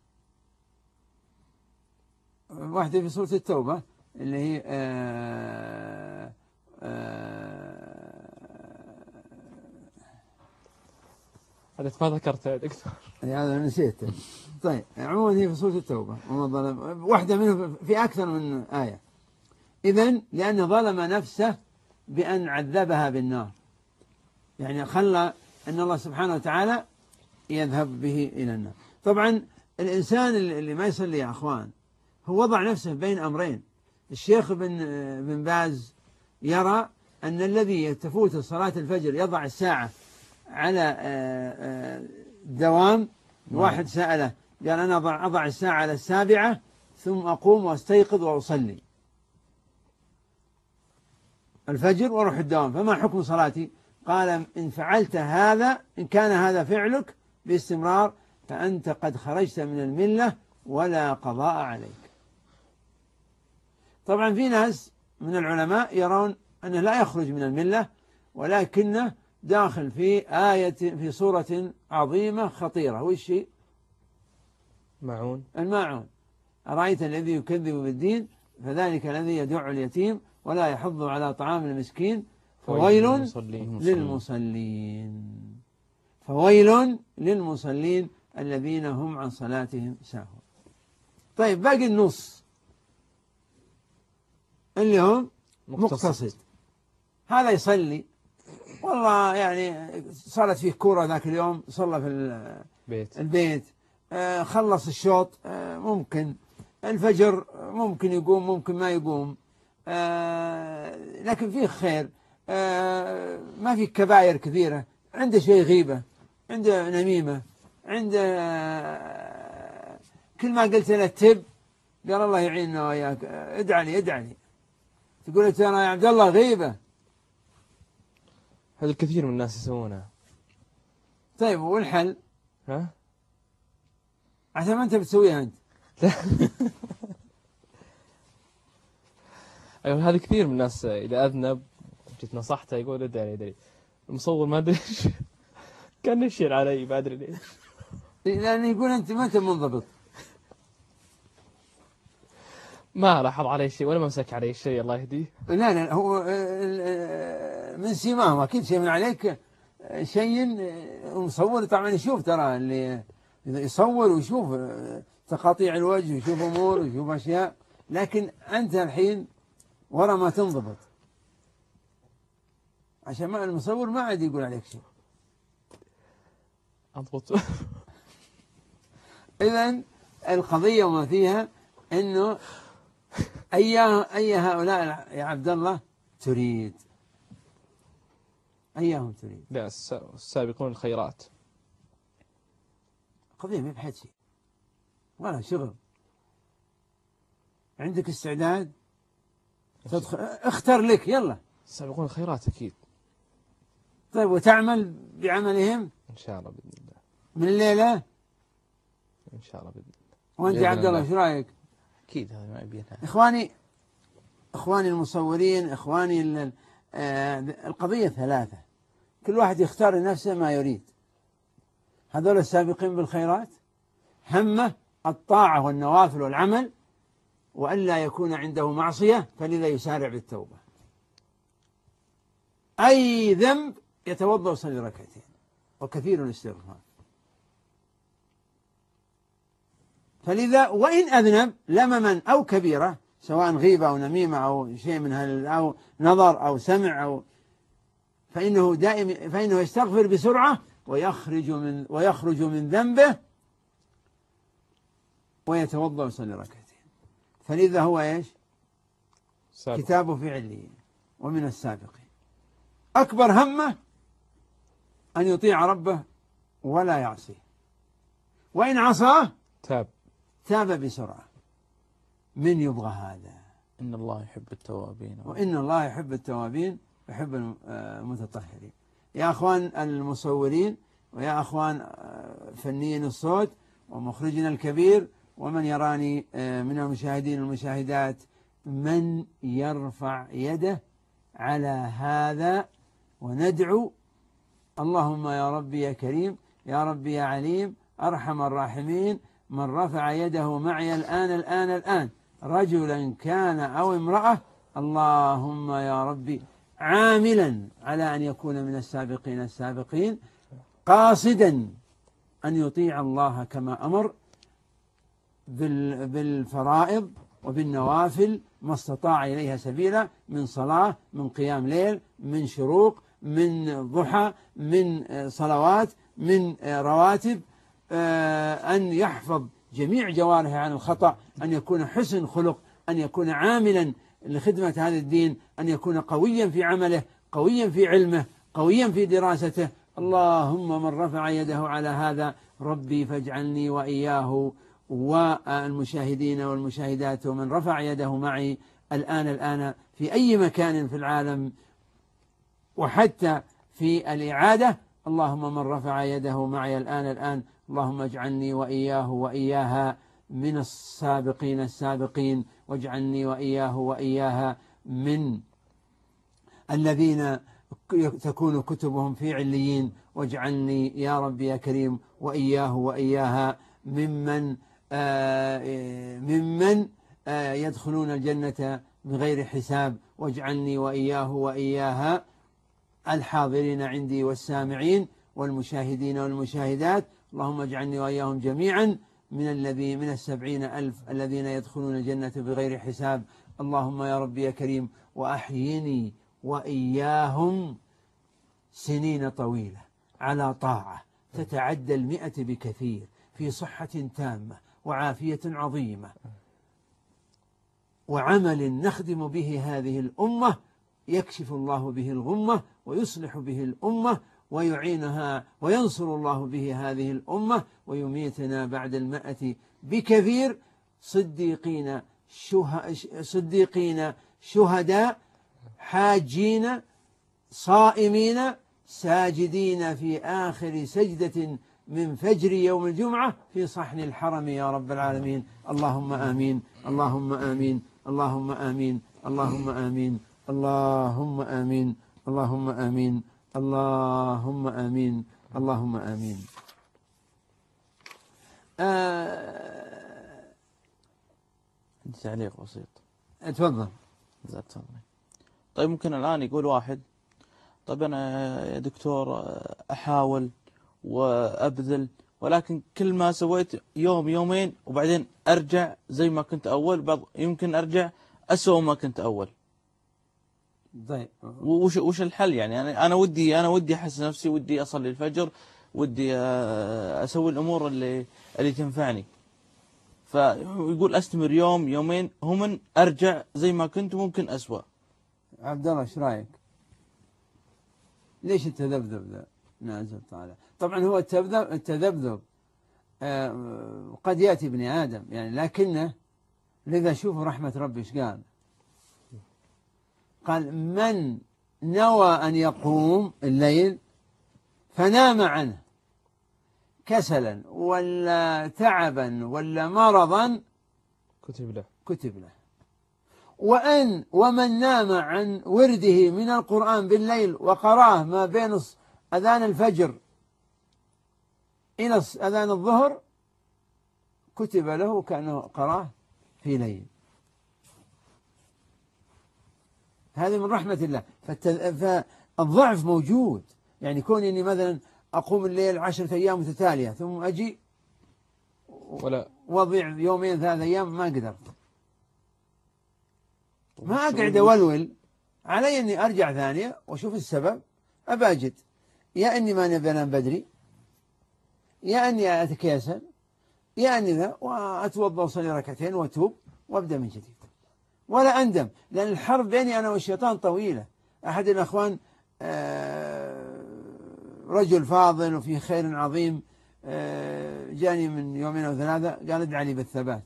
Speaker 1: واحدة في سورة التوبة اللي هي
Speaker 3: هذا ما ذكرته يا دكتور.
Speaker 1: هذا نسيته. طيب، عموما هي في سورة التوبة، وما ظلم، واحدة منه في أكثر من آية. إذن لأنه ظلم نفسه بأن عذبها بالنار، يعني خلى أن الله سبحانه وتعالى يذهب به إلى النار. طبعا الإنسان اللي ما يصلي يا أخوان هو وضع نفسه بين أمرين. الشيخ بن باز يرى أن الذي تفوت صلاة الفجر يضع الساعة على دوام. واحد سأله قال أنا أضع الساعة على 7 ثم أقوم وأستيقظ وأصلي الفجر وأروح الدوام، فما حكم صلاتي؟ قال إن فعلت هذا، إن كان هذا فعلك باستمرار، فأنت قد خرجت من الملة ولا قضاء عليك. طبعا في ناس من العلماء يرون أنه لا يخرج من الملة، ولكنه داخل في في سورة عظيمة خطيرة. وش هي؟ الماعون. أرأيت الذي يكذب بالدين فذلك الذي يدع اليتيم ولا يحض على طعام المسكين فويل للمصلين. فويل للمصلين الذين هم عن صلاتهم ساهون. طيب، باقي النص اللي هم مقتصد. هذا يصلي والله، يعني صارت فيه كورة ذاك اليوم، صلى في البيت، خلص الشوط، ممكن الفجر ممكن يقوم ممكن ما يقوم، لكن فيه خير، ما فيه كبائر كثيرة، عنده شيء غيبة، عنده نميمة، عنده كل ما قلت له تب قال الله يعيننا وياك، ادعني تقول ترى يا عبد الله غيبة.
Speaker 3: هذا الكثير من الناس يسوونها.
Speaker 1: طيب، والحل؟
Speaker 3: ها؟
Speaker 1: عشان ما أنت بتسويها أنت.
Speaker 3: أيوة، هذا كثير من الناس إذا أذنب جيت نصحته يقول ادري المصور ما أدري إيش كان يشير علي ما أدري ليش،
Speaker 1: لأن يقول أنت ما أنت منضبط.
Speaker 3: ما لاحظ علي شيء ولا مسك علي شيء الله يهديه.
Speaker 1: لا هو من سيماهم أكيد شيء من عليك، شيء مصور طبعا يشوف، ترى اللي يصور ويشوف تقاطيع الوجه ويشوف أمور ويشوف أشياء، لكن أنت الحين ورا ما تنضبط، عشان ما المصور ما عاد يقول عليك شيء.
Speaker 3: أضبط.
Speaker 1: إذن القضية وما فيها إنه أي هؤلاء يا عبد الله تريد؟ أيهم تريد؟
Speaker 3: لا، السابقون الخيرات.
Speaker 1: قضية ما بحد شيء ولا شغل. عندك استعداد تدخل، اختر لك، يلا.
Speaker 3: السابقون الخيرات أكيد.
Speaker 1: طيب، وتعمل بعملهم
Speaker 3: إن شاء الله بإذن الله
Speaker 1: من الليلة
Speaker 3: إن شاء الله بإذن الله.
Speaker 1: وأنت يا عبد الله ايش رايك؟
Speaker 2: أكيد هذا ما يبينها.
Speaker 1: إخواني المصورين، إخواني القضية 3، كل واحد يختار لنفسه ما يريد. هذول السابقين بالخيرات همه الطاعة والنوافل والعمل، وألا يكون عنده معصية، فلذا يسارع بالتوبة. أي ذنب يتوضأ ويصلي ركعتين، وكثير الاستغفار. فلذا وإن أذنب لمما أو كبيرة، سواء غيبة أو نميمة أو شيء من أو نظر أو سمع فإنه يستغفر بسرعة ويخرج من ذنبه ويتوضأ ويصلي ركعتين. فلذا هو إيش؟ كتابه في عليين ومن السابقين. أكبر همه أن يطيع ربه ولا يعصيه، وإن عصاه تاب بسرعة. من يبغى هذا؟
Speaker 2: إن الله يحب التوابين،
Speaker 1: وإن الله يحب التوابين ويحب المتطهرين. يا أخوان المصورين، ويا أخوان فنيين الصوت ومخرجنا الكبير، ومن يراني من المشاهدين والمشاهدات، من يرفع يده على هذا وندعو. اللهم يا ربي يا كريم، يا ربي يا عليم، أرحم الراحمين، من رفع يده معي الآن رجلا كان أو امرأة، اللهم يا ربي عاملا على أن يكون من السابقين قاصدا أن يطيع الله كما أمر بالفرائض وبالنوافل ما استطاع إليها سبيلا، من صلاة، من قيام ليل، من شروق، من ضحى، من صلوات، من رواتب، أن يحفظ جميع جوارحه عن الخطأ، أن يكون حسن خلق، أن يكون عاملا لخدمة هذا الدين، أن يكون قويا في عمله، قويا في علمه، قويا في دراسته. اللهم من رفع يده على هذا ربي فاجعلني وإياه والمشاهدين والمشاهدات، ومن رفع يده معي الآن في أي مكان في العالم وحتى في الإعادة، اللهم من رفع يده معي الآن اللهم اجعلني وإياه وإياها من السابقين، واجعلني وإياه وإياها من الذين تكون كتبهم في عليين، واجعلني يا ربي يا كريم وإياه وإياها ممن يدخلون الجنة بغير حساب، واجعلني وإياه وإياها الحاضرين عندي والسامعين والمشاهدين والمشاهدات. اللهم اجعلني وإياهم جميعا من 70,000 الذين يدخلون الجنة بغير حساب. اللهم يا ربي يا كريم وأحيني وإياهم سنين طويلة على طاعة تتعدى 100 بكثير، في صحة تامة وعافية عظيمة، وعمل نخدم به هذه الأمة يكشف الله به الغمة ويصلح به الأمة ويعينها، وينصر الله به هذه الأمة، ويميتنا بعد 100 بكثير صديقين شهداء حاجين صائمين ساجدين في آخر سجدة من فجر يوم الجمعة في صحن الحرم يا رب العالمين. اللهم آمين، اللهم آمين، اللهم آمين، اللهم آمين، اللهم آمين، اللهم آمين، اللهم آمين، اللهم آمين.
Speaker 2: تعليق بسيط.
Speaker 1: اتفضل.
Speaker 2: طيب ممكن الآن يقول واحد، طيب أنا يا دكتور أحاول وأبذل، ولكن كل ما سويت يوم يومين وبعدين أرجع زي ما كنت أول، يمكن أرجع أسوأ ما كنت أول.
Speaker 1: طيب
Speaker 2: وش الحل؟ يعني أنا ودي أحسن نفسي، ودي أصلي الفجر، ودي أسوي الأمور اللي تنفعني، فيقول أستمر يوم يومين هم أرجع زي ما كنت ممكن أسوأ.
Speaker 1: عبد الله ايش رايك؟ ليش التذبذب ذا؟ نازل طالع. طبعا هو التذبذب قد يأتي ابن آدم يعني، لكنه لذا شوفوا رحمة ربي ايش قال من نوى أن يقوم الليل فنام عنه كسلا ولا تعبا ولا مرضا كتب له. ومن نام عن ورده من القرآن بالليل وقراه ما بين أذان الفجر إلى أذان الظهر كتب له كأنه قراه في ليل. هذه من رحمة الله. الضعف موجود. يعني كوني إني مثلا أقوم الليل 10 أيام متتالية ثم أجي وضيع يومين 3 أيام ما قدرت، ما أقعد أولول، علي أني أرجع ثانية وأشوف السبب، أباجد يا أني ما نبي أنام بدري، يا أني أتكاسل، يا أني ذا، وأتوضأ وأصلي ركعتين وأتوب وأبدأ من جديد ولا أندم. لأن الحرب بيني أنا والشيطان طويلة. أحد الأخوان رجل فاضل وفيه خير عظيم جاني من 2 أو 3 قال ادعى لي بالثبات،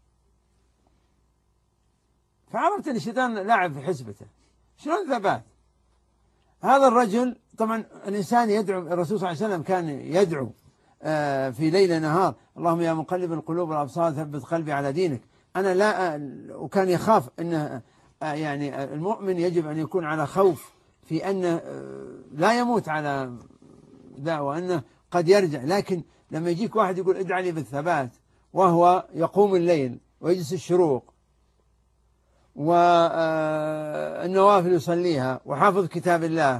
Speaker 1: فعرفت أن الشيطان لاعب في حسبته. شلون ثبات؟ هذا الرجل طبعا الإنسان يدعو، الرسول صلى الله عليه وسلم كان يدعو في ليل نهار اللهم يا مقلب القلوب والأبصار ثبت قلبي على دينك. أنا لا، وكان يخاف أنه يعني المؤمن يجب أن يكون على خوف في أنه لا يموت على دعوة، أنه قد يرجع. لكن لما يجيك واحد يقول ادعى لي بالثبات وهو يقوم الليل ويجلس الشروق والنوافل يصليها وحافظ كتاب الله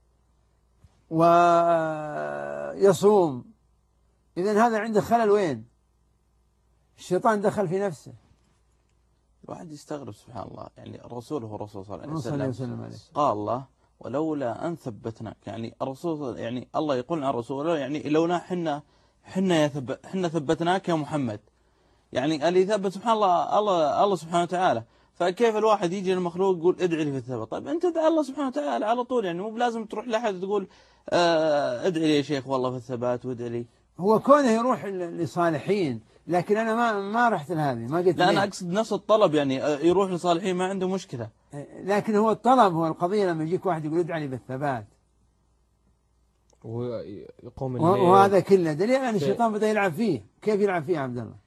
Speaker 1: ويصوم، إذن هذا عنده خلل. وين الشيطان دخل في نفسه؟
Speaker 2: الواحد يستغرب سبحان الله. يعني الرسول هو الرسول صلى الله عليه
Speaker 1: صلى الله
Speaker 2: وسلم
Speaker 1: عليه.
Speaker 2: قال الله ولولا أن ثبتناك. يعني الرسول، يعني الله يقول عن الرسول يعني لولا حنا ثبتناك يا محمد. يعني اللي يثبت سبحان الله سبحانه وتعالى. فكيف الواحد يجي للمخلوق يقول ادعي لي في الثبات؟ طيب أنت ادعي الله سبحانه وتعالى على طول، يعني مو بلازم تروح لأحد تقول ادعي لي يا شيخ والله في الثبات وادعي لي.
Speaker 1: هو كونه يروح لصالحين، لكن أنا ما رحت لهذه، ما قلت
Speaker 2: لا أنا أقصد نفس الطلب، يعني يروح لصالحين ما عنده مشكلة،
Speaker 1: لكن هو الطلب هو القضية. لما يجيك واحد يقول ادعي لي بالثبات
Speaker 3: ويقوم الليل،
Speaker 1: وهذا كله دليل أن الشيطان بدأ يلعب فيه. كيف يلعب فيه يا عبد الله؟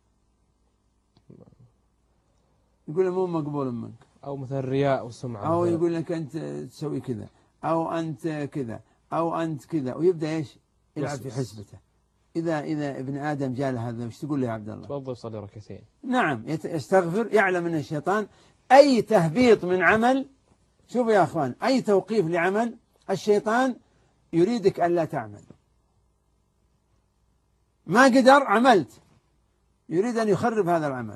Speaker 1: يقول له مو مقبول منك،
Speaker 3: أو مثل الرياء والسمعة،
Speaker 1: أو يقول لك أنت تسوي كذا، أو أنت كذا، أو أنت كذا، ويبدأ إيش يلعب في حسبته. إذا ابن آدم جاء له هذا وش تقول له يا عبد الله؟
Speaker 3: تفضل صلي ركعتين.
Speaker 1: نعم، يستغفر، يعلم أن الشيطان أي تهبيط من عمل. شوفوا يا أخوان، أي توقيف لعمل الشيطان يريدك ألا تعمل. ما قدر عملت، يريد أن يخرب هذا العمل،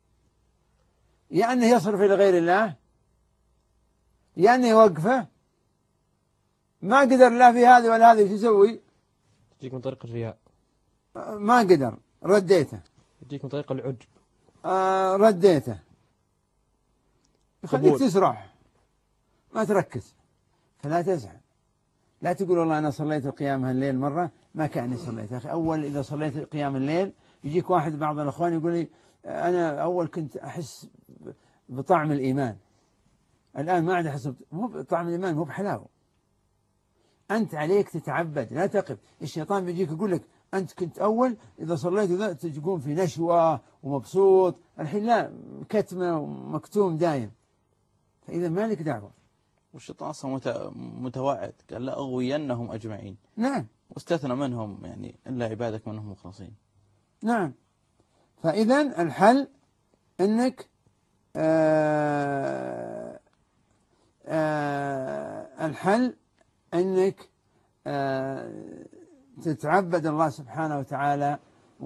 Speaker 1: يا أنه يصرف إلى غير الله، يا أنه يوقفه. ما قدر لا في هذه ولا هذه، شو يسوي؟
Speaker 3: يجيك من طريق الرياء.
Speaker 1: ما قدر، رديته.
Speaker 3: يجيك من طريق العجب.
Speaker 1: رديته. يخليك تسرح، ما تركز. فلا تزعل، لا تقول والله أنا صليت القيام هالليل مرة ما كأني صليت. يا أخي أول إذا صليت قيام الليل يجيك واحد بعض الأخوان يقول لي أنا أول كنت أحس بطعم الإيمان، الآن ما عاد أحس. مو بطعم الإيمان، مو بحلاوة. أنت عليك تتعبد، لا تقف. الشيطان بيجيك يقول لك أنت كنت أول إذا صليت تقوم في نشوة ومبسوط، الحين لا، كتمة ومكتوم دايم. فإذا ما لك دعوة.
Speaker 2: والشيطان أصلا متوعد قال لا أغوينهم أجمعين.
Speaker 1: نعم،
Speaker 2: واستثنى منهم يعني إلا عبادك منهم مخلصين.
Speaker 1: نعم. فإذا الحل أنك الحل أنك تتعبد الله سبحانه وتعالى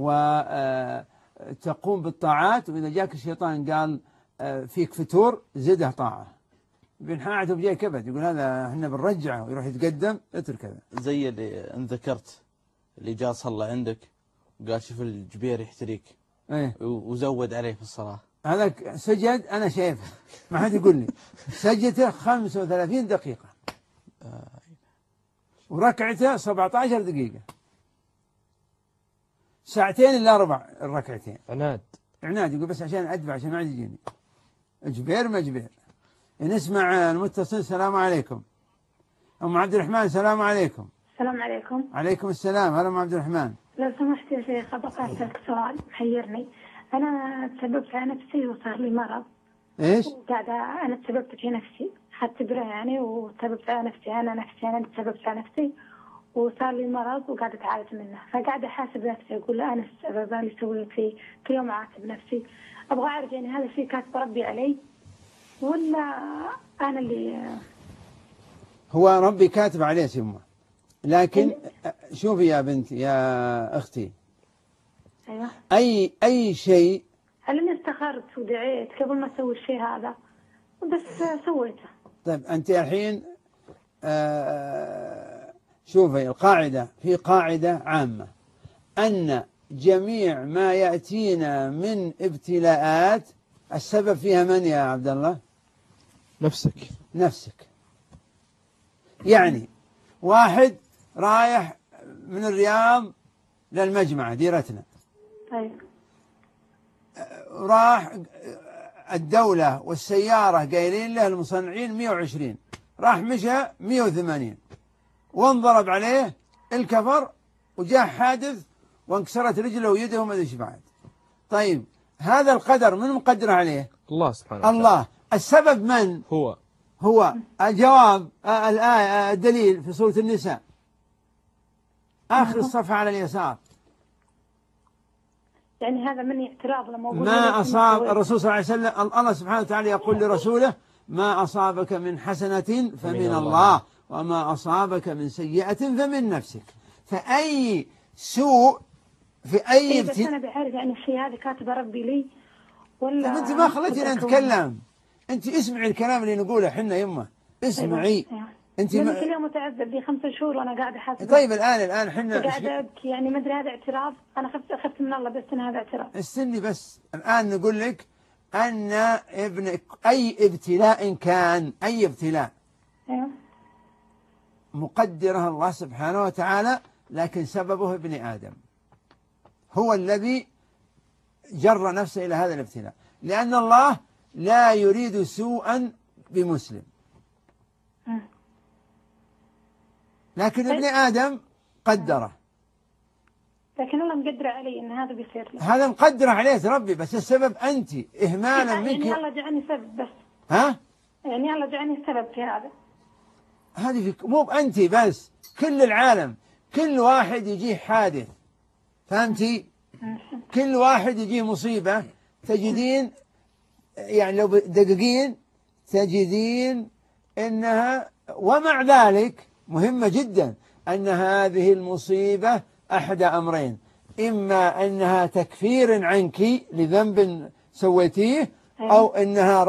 Speaker 1: وتقوم بالطاعات. وإذا جاك الشيطان قال فيك فتور زده طاعة، بنحاعته بجاي كبد، يقول هذا احنا بنرجعه ويروح يتقدم، اترك هذا.
Speaker 2: زي اللي ان ذكرت اللي جاء صلى عندك وقال شوف الجبير يحتريك،
Speaker 1: ايه،
Speaker 2: وزود عليه في الصلاة.
Speaker 1: هذا سجد، أنا شايفه، ما حد يقول لي سجدته 35 دقيقة وركعته 17 دقيقة، 2 إلا ربع الركعتين.
Speaker 3: عناد
Speaker 1: يقول بس عشان أدفع عشان ما عاد يجيني جبير ما جبير. نسمع المتصل. السلام عليكم أم عبد الرحمن. السلام عليكم.
Speaker 4: السلام عليكم.
Speaker 1: عليكم السلام. هلا أم عبد الرحمن.
Speaker 4: لو سمحت يا شيخ أبغى أسألك سؤال محيرني. أنا تسببت في نفسي وصار لي مرض.
Speaker 1: إيش؟
Speaker 4: أنا تسببت في نفسي، حتبره يعني، وتسببت في نفسي. أنا تسببت في نفسي وصار لي مرض وقاعدة أتعالج منه. فقاعدة أحاسب نفسي، أقول أنا السبب، أنا اللي سويت فيه، كل يوم أعاتب نفسي. أبغى أعرف يعني هذا الشيء كاتب ربي علي ولا أنا اللي
Speaker 1: هو ربي كاتب عليه يمه، لكن شوفي يا بنتي يا أختي،
Speaker 4: أيوة.
Speaker 1: أي شيء.
Speaker 4: أنا استخرت ودعيت قبل ما أسوي الشيء هذا، بس سويته.
Speaker 1: طيب أنت الحين شوفي القاعدة، في قاعدة عامة أن جميع ما يأتينا من ابتلاءات السبب فيها من يا عبد الله؟ نفسك. يعني واحد رايح من الرياض للمجمع ديرتنا،
Speaker 4: أيوة.
Speaker 1: راح الدولة والسيارة قايلين له المصنعين 120، راح مشى 180 وانضرب عليه الكفر وجاء حادث وانكسرت رجله ويده وما ادري ايش بعد. طيب هذا القدر من مقدر عليه؟
Speaker 3: الله سبحانه وتعالى.
Speaker 1: الله. السبب من؟ هو. الجواب الآية الدليل في سورة النساء آخر الصفحة على اليسار.
Speaker 4: يعني هذا مني اعتراض لما أقول
Speaker 1: ما أصاب الرسول صلى الله عليه وسلم، الله سبحانه وتعالى يقول لرسوله ما أصابك من حسنة فمن الله وما أصابك من سيئة فمن نفسك. فأي سوء في أي
Speaker 4: بس أنا بعرف يعني الشيء هذا كاتبه ربي لي ولا؟
Speaker 1: أنت ما خليتنا نتكلم، أنت اسمعي الكلام اللي نقوله حنا يمه، اسمعي.
Speaker 4: أيوة.
Speaker 1: أنت
Speaker 4: كل يوم متعذب لي 5 شهور وأنا قاعدة حاسة.
Speaker 1: طيب الآن حنا
Speaker 4: قاعدة أبكي، يعني ما أدري هذا اعتراض، أنا خفت من الله بس إن هذا اعتراض.
Speaker 1: استني بس، الآن نقول لك أن ابنك أي ابتلاء كان، أي ابتلاء
Speaker 4: أيوة.
Speaker 1: مقدرها الله سبحانه وتعالى، لكن سببه ابن آدم هو الذي جر نفسه إلى هذا الابتلاء، لأن الله لا يريد سوءا بمسلم، لكن ابن آدم قدره.
Speaker 4: لكن الله مقدر علي إن هذا بيصير لي.
Speaker 1: هذا مقدر عليه ربي، بس السبب أنت إهمالا منك.
Speaker 4: يعني الله جعلني سبب بس.
Speaker 1: ها؟
Speaker 4: يعني الله جعلني سبب في هذا.
Speaker 1: هذه مو أنت بس، كل العالم، كل واحد يجيه حادث، فهمتي؟ كل واحد يجيه مصيبة، تجدين يعني لو دقيقين تجدين إنها، ومع ذلك مهمة جدا أن هذه المصيبة أحد أمرين: إما أنها تكفير عنك لذنب سويتيه، أو أنها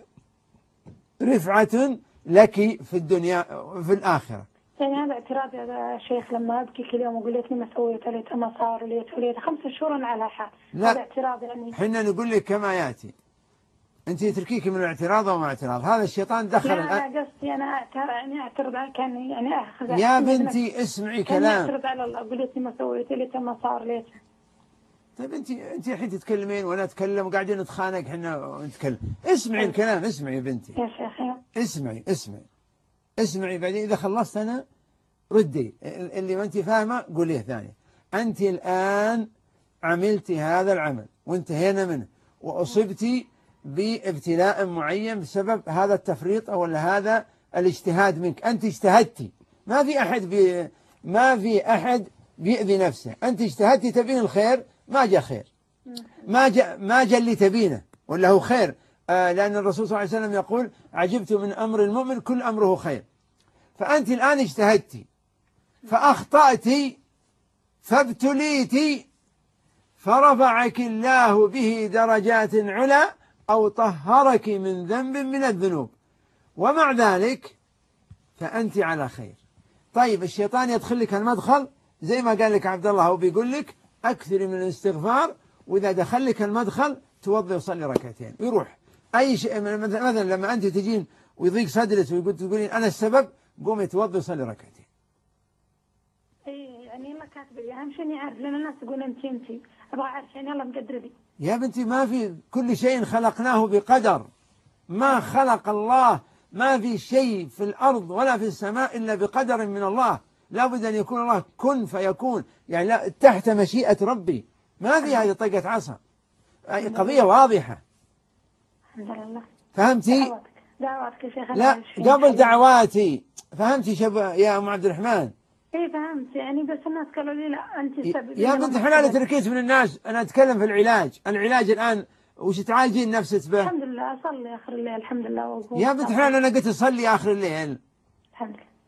Speaker 1: رفعة لك في الدنيا وفي الآخرة.
Speaker 4: يعني هذا اعتراض يا شيخ، لما أبكي كل يوم وأقول ليتني ما سويت، ليت ما صار، ليت 5 شهور على حال.
Speaker 1: لا،
Speaker 4: هذا اعتراض يعني.
Speaker 1: حنا نقول لك كما يأتي، أنت تركيك من الاعتراض وما اعتراض، هذا الشيطان دخل.
Speaker 4: لا أنا قصدي أنا أعترض كان يعني أخذ.
Speaker 1: يا بنتي اسمعي كلام.
Speaker 4: أعترض على الله، أقول ليتني ما سويت، ليت ما صار، ليت.
Speaker 1: طيب أنت الحين تتكلمين وأنا أتكلم وقاعدين نتخانق حنا ونتكلم. اسمعي الكلام، اسمعي يا بنتي.
Speaker 4: يا شيخ
Speaker 1: اسمعي بعدين إذا خلصت أنا ردي اللي ما أنت فاهمة قوليه ثاني. أنت الآن عملتي هذا العمل وانتهينا منه، وأصبتي بابتلاء معين بسبب هذا التفريط أو هذا الاجتهاد منك. أنت اجتهدتي، ما في أحد بيأذي نفسه، أنت اجتهدتي تبين الخير، ما جاء خير، ما جاء اللي تبينه ولا هو خير. لأن الرسول صلى الله عليه وسلم يقول عجبت من أمر المؤمن كل أمره خير. فأنت الآن اجتهدتي فأخطأتي فابتليتي، فرفعك الله به درجات علا أو طهرك من ذنب من الذنوب، ومع ذلك فأنت على خير. طيب الشيطان يدخل لك المدخل زي ما قال لك عبد الله، هو بيقول لك أكثر من الاستغفار، وإذا دخل لك المدخل توضي وصلي ركعتين ويروح. أي شيء مثلا لما أنت تجين ويضيق صدرك وتقولين أنا السبب، قومي توضي وصلي ركعتين.
Speaker 4: يعني الله كاتب لي، أهم شيء إني أعرف، لأن الناس تقول أنت أبغى أعرف يعني الله مقدر لي.
Speaker 1: يا بنتي ما في، كل شيء خلقناه بقدر، ما خلق الله، ما في شيء في الأرض ولا في السماء إلا بقدر من الله. لا بد أن يكون الله كن فيكون، يعني لا تحت مشيئة ربي، ما في هذه طقة عصا، قضية واضحة.
Speaker 4: الحمد لله.
Speaker 1: فهمتي؟
Speaker 4: دعواتك يا شيخ.
Speaker 1: لا قبل دعواتي، فهمتي يا أم عبد الرحمن؟
Speaker 4: ايه فهمت يعني، بس الناس قالوا لي لا أنت السبب.
Speaker 1: يا بنت حلال تركيز من الناس، أنا أتكلم في العلاج الآن وش تعالجين نفسك به؟
Speaker 4: الحمد لله أصلي آخر الليل الحمد لله.
Speaker 1: يا بنت حلال أنا قلت أصلي آخر الليل.
Speaker 4: الحمد لله.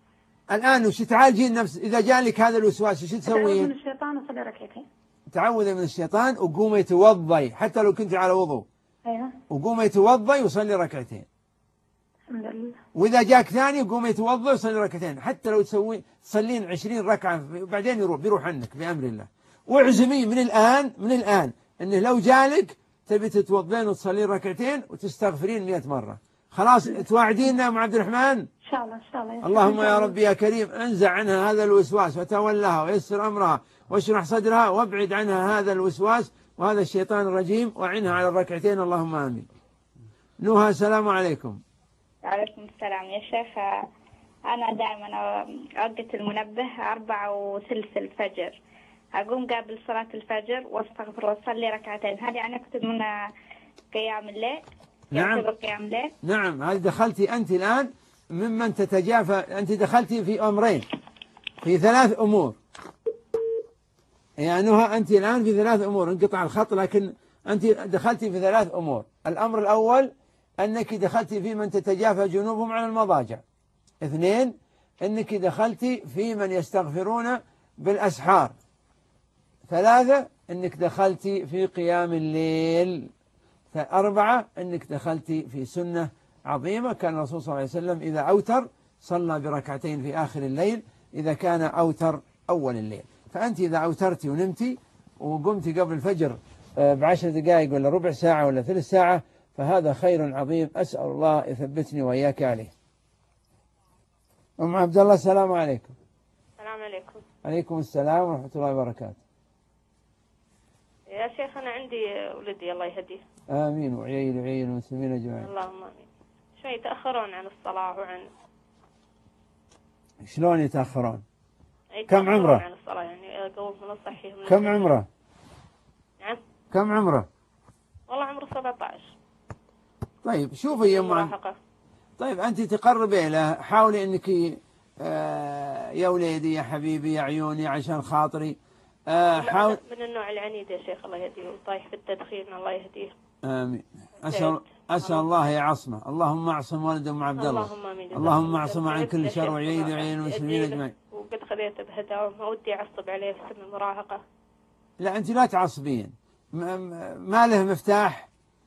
Speaker 1: الآن وش تعالجين نفس إذا جاء لك هذا الوسواس وش
Speaker 4: أتعوذ من
Speaker 1: تسوين؟
Speaker 4: الشيطان وأصلي ركعتين.
Speaker 1: تعوذي من الشيطان وقومي توضي حتى لو كنت على وضوء،
Speaker 4: أيوه
Speaker 1: وقومي توضي وصلي ركعتين.
Speaker 4: الحمد لله.
Speaker 1: وإذا جاك ثاني قومي توضي وصلي ركعتين، حتى لو تصلين 20 ركعة بعدين بيروح عنك بأمر الله. واعزمي من الآن إنه لو جالك تبي تتوضين وتصلين ركعتين وتستغفرين 100 مرة. خلاص تواعدينا أم عبد الرحمن؟
Speaker 4: إن شاء الله إن شاء الله.
Speaker 1: اللهم يا رب يا كريم انزع عنها هذا الوسواس وتولها ويسر أمرها واشرح صدرها وابعد عنها هذا الوسواس وهذا الشيطان الرجيم وعنها على الركعتين، اللهم آمين. نوها السلام عليكم.
Speaker 5: وعليكم السلام يا شيخ. أنا دائما أوقت المنبه 4:03 الفجر، أقوم قبل صلاة الفجر واستغفر واصلي ركعتين. هل يعني أكتب من قيام الليل؟
Speaker 1: نعم
Speaker 5: قيام الليل.
Speaker 1: نعم، هل دخلتي أنت الآن ممن تتجافى؟ أنت دخلتي في أمرين، في 3 أمور يا نهى. أنت الآن في 3 أمور، انقطع الخط لكن أنت دخلتي في 3 أمور. الأمر الأول أنك دخلتي في من تتجافى جنوبهم عن المضاجع. 2 أنك دخلتي في من يستغفرون بالأسحار. 3 أنك دخلتي في قيام الليل. 4 أنك دخلتي في سنة عظيمة كان الرسول صلى الله عليه وسلم إذا أوتر صلى بركعتين في آخر الليل إذا كان أوتر أول الليل. فأنت إذا أوترتي ونمتي وقمتي قبل الفجر ب10 دقائق ولا ربع ساعة ولا 3 ساعة فهذا خير عظيم، أسأل الله يثبتني وإياك عليه. أم عبد الله السلام عليكم.
Speaker 6: السلام عليكم.
Speaker 1: عليكم السلام ورحمة الله وبركاته.
Speaker 6: يا شيخ أنا عندي ولدي الله يهديه.
Speaker 1: آمين وعيل المسلمين أجمعين.
Speaker 6: اللهم آمين. شوي يتأخرون عن الصلاة وعن.
Speaker 1: شلون يتأخرون؟
Speaker 6: كم
Speaker 1: عمره؟
Speaker 6: عن الصلاة يعني قومهم نصحيهم.
Speaker 1: كم عمره؟
Speaker 6: نعم.
Speaker 1: كم عمره؟
Speaker 6: والله عمره 17.
Speaker 1: طيب شوفي يا
Speaker 6: مراهقة.
Speaker 1: طيب أنت تقربي له، حاولي أنك يا وليدي يا حبيبي يا عيوني عشان خاطري حاول.
Speaker 6: من النوع العنيد يا شيخ الله يهديه، وطايح في التدخين الله يهديه.
Speaker 1: آمين. أسأل الله يعصمه. اللهم اعصم ولد أم عبد الله.
Speaker 6: اللهم آمين.
Speaker 1: اللهم اعصم عن كل شر وعيد وعين المسلمين أجمعين.
Speaker 6: وقد خذيته بهداوة ما ودي أعصب عليه في سن المراهقة.
Speaker 1: لا أنت لا تعصبين. ما له مفتاح.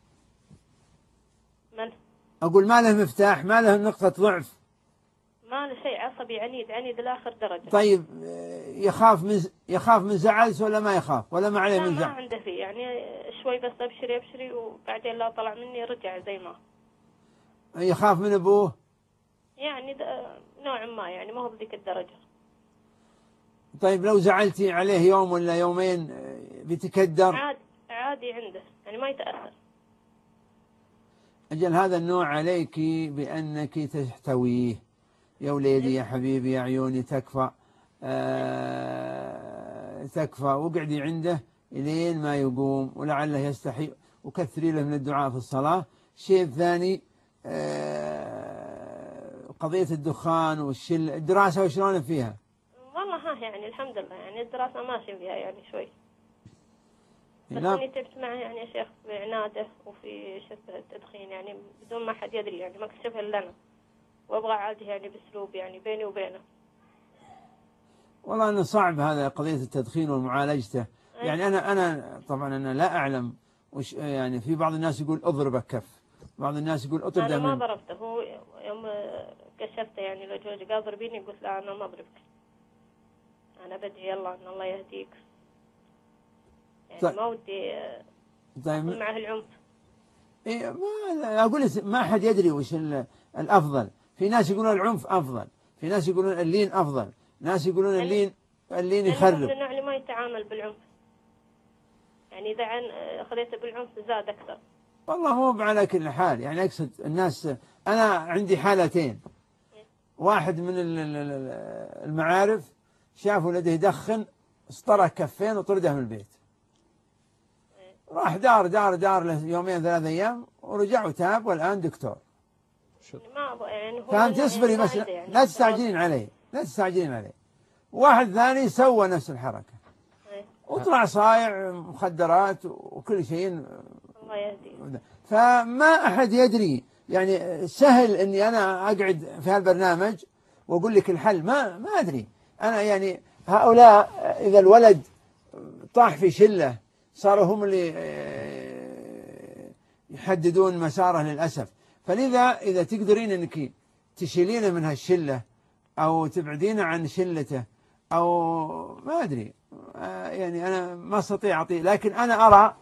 Speaker 6: من؟
Speaker 1: أقول ما له مفتاح، ما له نقطة ضعف.
Speaker 6: ما له شيء، عصبي عنيد لآخر درجة.
Speaker 1: طيب يخاف من زعل ولا ما يخاف ولا ما عليه من زعل؟
Speaker 6: ما عنده فيه يعني شوي بس أبشري وبعدين لا طلع مني رجع زي ما.
Speaker 1: يخاف من أبوه؟
Speaker 6: يعني نوع ما يعني ما هو بذيك الدرجة.
Speaker 1: طيب لو زعلتي عليه يوم ولا يومين بيتكدر؟
Speaker 6: عادي عنده يعني ما يتأثر.
Speaker 1: أجل هذا النوع عليك بأنك تحتويه يا وليدي يا حبيبي يا عيوني. تكفى تكفى واقعدي عنده إلين ما يقوم ولعله يستحي وكثري له من الدعاء في الصلاة. الشيء الثاني قضية الدخان والشل. الدراسة وشلون فيها؟
Speaker 6: والله يعني الحمد لله يعني الدراسة ماشي فيها يعني شوي. بس
Speaker 1: لا.
Speaker 6: أني تعبت معه يعني يا شيخ في عناده وفي شبه التدخين يعني بدون ما حد يدري يعني ما اكتشفها إلا أنا، وأبغى عادي يعني بأسلوب يعني بيني وبينه.
Speaker 1: والله أنه صعب هذا قضية التدخين ومعالجته. يعني أنا طبعا أنا لا أعلم وش يعني. في بعض الناس يقول اضربه كف، بعض الناس يقول اطرده.
Speaker 6: أنا ما ضربته، هو يوم كشفته يعني لو جوزي قال ضربيني قلت لا أنا ما أضربك، أنا بدعي الله أن الله يهديك يعني.
Speaker 1: طيب.
Speaker 6: ما ودي أقول معه العنف.
Speaker 1: إيه ما أقول ما حد يدري وش الأفضل. في ناس يقولون العنف أفضل، في ناس يقولون اللين أفضل، ناس يقولون اللين يخرب.
Speaker 6: من النوع اللي ما يتعامل بالعنف يعني إذا خذيته بالعنف زاد أكثر.
Speaker 1: والله مو على كل حال يعني أقصد الناس. أنا عندي حالتين. واحد من المعارف شاف ولده يدخن اسطرك كفين وطرده من البيت. راح دار له يومين 3 أيام ورجع وتاب والآن دكتور.
Speaker 6: ما أبغى يعني.
Speaker 1: فأنت اصبري بس يعني لا تستعجلين عليه، لا تستعجلين عليه. واحد ثاني سوى نفس الحركة وطلع صايع مخدرات وكل شيء.
Speaker 6: الله يهديه.
Speaker 1: فما أحد يدري يعني. سهل أني أنا أقعد في هالبرنامج وأقول لك الحل، ما أدري أنا. يعني هؤلاء إذا الولد طاح في شلة صاروا هم اللي يحددون مساره للأسف. فلذا إذا تقدرين أنك تشيلينه من هالشلة أو تبعدينه عن شلته أو ما أدري، يعني أنا ما أستطيع أعطيه، لكن أنا أرى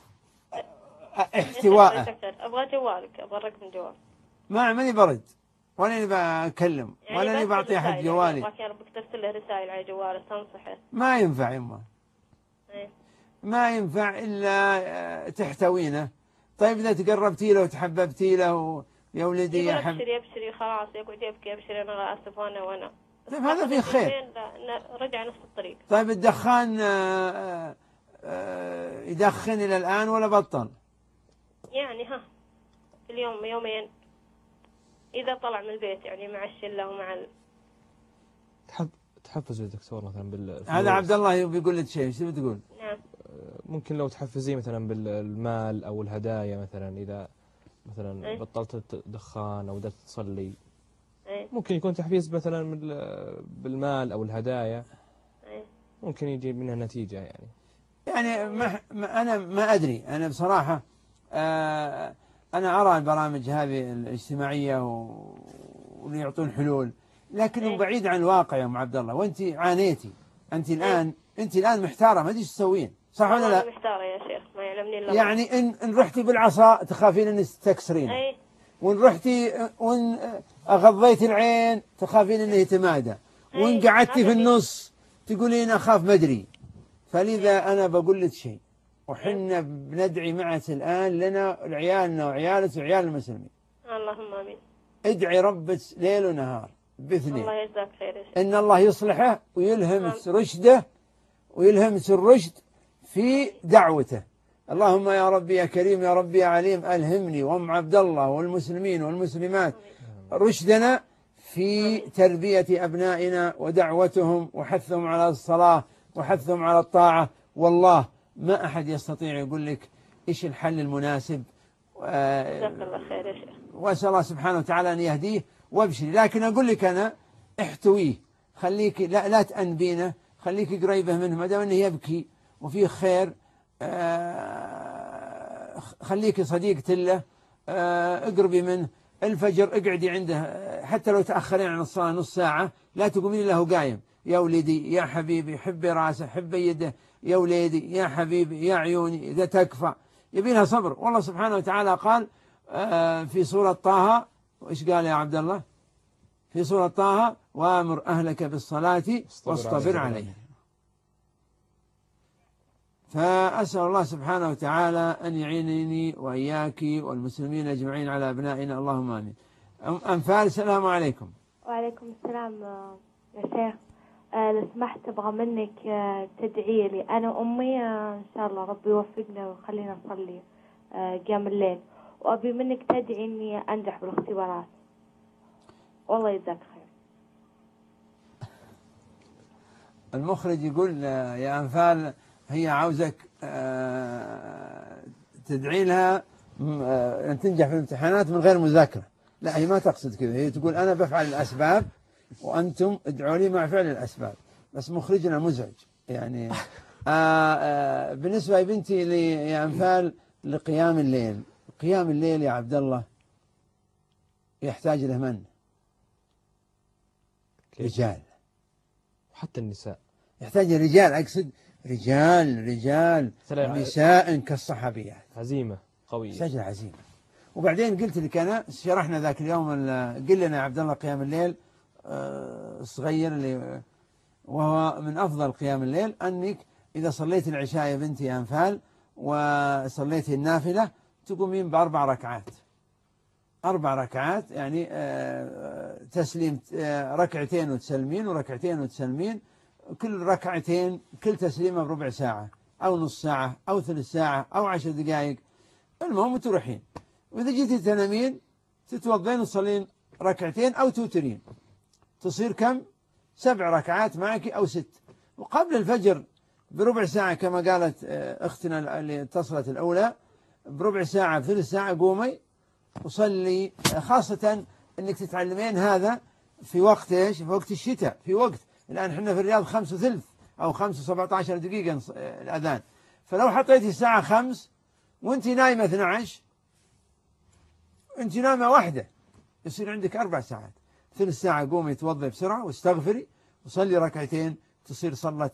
Speaker 1: احتوائه.
Speaker 6: أبغى جوالك، أبغى رقم جوال.
Speaker 1: ماني برد ولا اني بكلم
Speaker 6: يعني
Speaker 1: ولا اني بعطي احد جوالي.
Speaker 6: يعني كان بكتبت له رسائل على جواله تنصحه.
Speaker 1: ما ينفع يمه،
Speaker 6: ايه
Speaker 1: ما ينفع الا تحتوينه. طيب اذا تقربتي له وتحببتي له يا ولدي يا حب،
Speaker 6: ابشري خلاص، يقعد يبكي ابشري انا اسف وانا
Speaker 1: طيب هذا فيه خير.
Speaker 6: رجع نفس الطريق.
Speaker 1: طيب الدخان يدخن الى الان ولا بطل؟
Speaker 6: يعني في اليوم يومين إذا طلع من البيت، يعني مع الشلة ومع
Speaker 3: تحفز الدكتور مثلا
Speaker 1: هذا عبد الله بيقول لك شيء، شو بتقول؟
Speaker 6: نعم.
Speaker 3: ممكن لو تحفزيه مثلا بالمال أو الهدايا، مثلا إذا مثلا بطلت دخان أو بدأت تصلي، ممكن يكون تحفيز مثلا بالمال أو الهدايا، ممكن يجي منها نتيجة. يعني
Speaker 1: أنا ما أدري. أنا بصراحة أنا أرى البرامج هذه الاجتماعية واللي يعطون حلول، لكنه بعيد عن الواقع يا أم عبد الله. وأنت عانيتي، أنت الآن محتارة ما أدري إيش تسوين، صح ولا لا؟
Speaker 6: محتارة يا شيخ، ما يعلمني إلا
Speaker 1: يعني إن رحتي بالعصا تخافين إن تكسرين، وإن رحتي وإن أغضيتي العين تخافين إنه يتمادى، وإن قعدتي في النص تقولين أخاف ما أدري. فلذا أنا بقول لك شيء، وحنا بندعي معك الآن لنا عيالنا وعيالك وعيال المسلمين.
Speaker 6: اللهم آمين.
Speaker 1: ادعي ربك ليل ونهار باثنين،
Speaker 6: الله يجزاك خير يا شيخ.
Speaker 1: إن الله يصلحه ويلهمك رشده ويلهمك الرشد في دعوته. اللهم يا ربي يا كريم يا ربي يا عليم ألهمني وأم عبد الله والمسلمين والمسلمات رشدنا في تربية أبنائنا ودعوتهم وحثهم على الصلاة وحثهم على الطاعة. والله ما أحد يستطيع يقول لك إيش الحل المناسب.
Speaker 6: جزاك الله خير يا شيخ.
Speaker 1: وأسأل الله سبحانه وتعالى أن يهديه وابشري. لكن أقول لك أنا احتويه، خليك لا تأنبينه، خليك قريبة منه ما دام أنه يبكي وفيه خير. خليك صديقة له، اقربي منه. الفجر اقعدي عنده حتى لو تأخرين عن الصلاة نص ساعة، لا تقومين له قايم. يا ولدي يا حبيبي حبي راسه حبي يده، يا وليدي يا حبيبي يا عيوني إذا تكفى. يبينها صبر. والله سبحانه وتعالى قال في سورة طه، وإيش قال يا عبد الله في سورة طه؟ وامر أهلك بالصلاة واصطبر عليها. فأسأل الله سبحانه وتعالى أن يعينني وإياك والمسلمين أجمعين على أبنائنا، اللهم آمين. أنفال، السلام عليكم.
Speaker 7: وعليكم السلام يا شيخ. لو سمحت أبغى منك تدعي لي أنا وأمي إن شاء الله ربي يوفقنا ويخلينا نصلي قيام الليل، وأبي منك تدعي إني أنجح بالاختبارات. والله يجزاك خير.
Speaker 1: المخرج يقول يا أنفال هي عاوزك تدعي لها أن تنجح في الامتحانات من غير مذاكرة. لا، هي ما تقصد كذا، هي تقول أنا بفعل الأسباب وأنتم ادعوا لي مع فعل الأسباب. بس مخرجنا مزعج يعني. بالنسبة يا بنتي يا أنفال لقيام الليل، قيام الليل يا عبد الله يحتاج له من؟ رجال،
Speaker 3: وحتى النساء
Speaker 1: يحتاج رجال. أقصد رجال نساء كالصحابيات.
Speaker 3: عزيمة قوية،
Speaker 1: يحتاج عزيمة. وبعدين قلت لك أنا شرحنا ذاك اليوم، قل لنا يا عبد الله قيام الليل صغير اللي وهو من أفضل قيام الليل أنك إذا صليت العشاء يا بنتي يا أنفال وصليت النافلة تقومين بأربع ركعات. 4 ركعات يعني تسليم ركعتين وتسلمين وركعتين وتسلمين، كل ركعتين كل تسليمة بربع ساعة أو نص ساعة أو ثلث ساعة أو 10 دقائق، المهم تروحين. وإذا جيتي تنامين تتوضين وتصلين ركعتين أو توترين، تصير كم؟ 7 ركعات معك أو 6. وقبل الفجر بربع ساعة كما قالت أختنا اللي اتصلت الأولى، بربع ساعة بثلث ساعة قومي وصلي، خاصة أنك تتعلمين هذا في وقت إيش؟ في وقت الشتاء، في وقت الآن إحنا في الرياض 5:03 أو 5:17 دقيقة الأذان. فلو حطيتي الساعة 5 وأنت نايمة 12، أنت نايمة واحدة، يصير عندك 4 ساعات. ثلث ساعة قومي توضي بسرعة واستغفري وصلي ركعتين، تصير صلت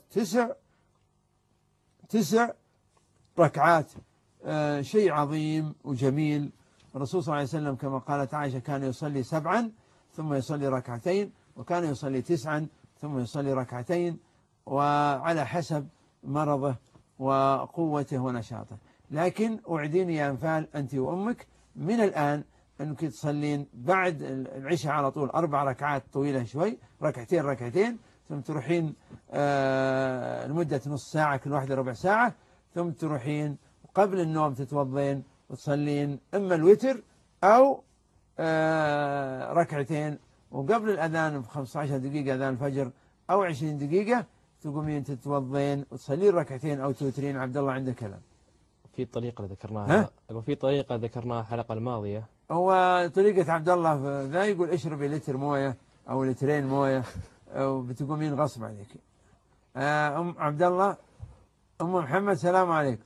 Speaker 1: 9 ركعات. شيء عظيم وجميل. الرسول صلى الله عليه وسلم كما قالت عائشة كان يصلي 7 ثم يصلي ركعتين، وكان يصلي 9 ثم يصلي ركعتين، وعلى حسب مرضه وقوته ونشاطه. لكن أوعديني يا أنفال أنت وأمك من الآن أنك تصلين بعد العشاء على طول 4 ركعات طويلة شوي، ركعتين، ثم تروحين لمدة نص ساعة، كل واحدة ربع ساعة، ثم تروحين قبل النوم تتوضين وتصلين إما الوتر أو ركعتين، وقبل الأذان ب15 دقيقة أذان الفجر أو 20 دقيقة تقومين تتوضين وتصلين ركعتين أو توترين. عبد الله عندك كلام؟
Speaker 3: في طريقة ذكرناها، في طريقة ذكرناها الحلقة الماضية.
Speaker 1: هو طريقة عبد الله ذا يقول اشربي لتر موية أو لترين موية وبتقومين غصب عليك. أم عبد الله، أم محمد، سلام عليكم.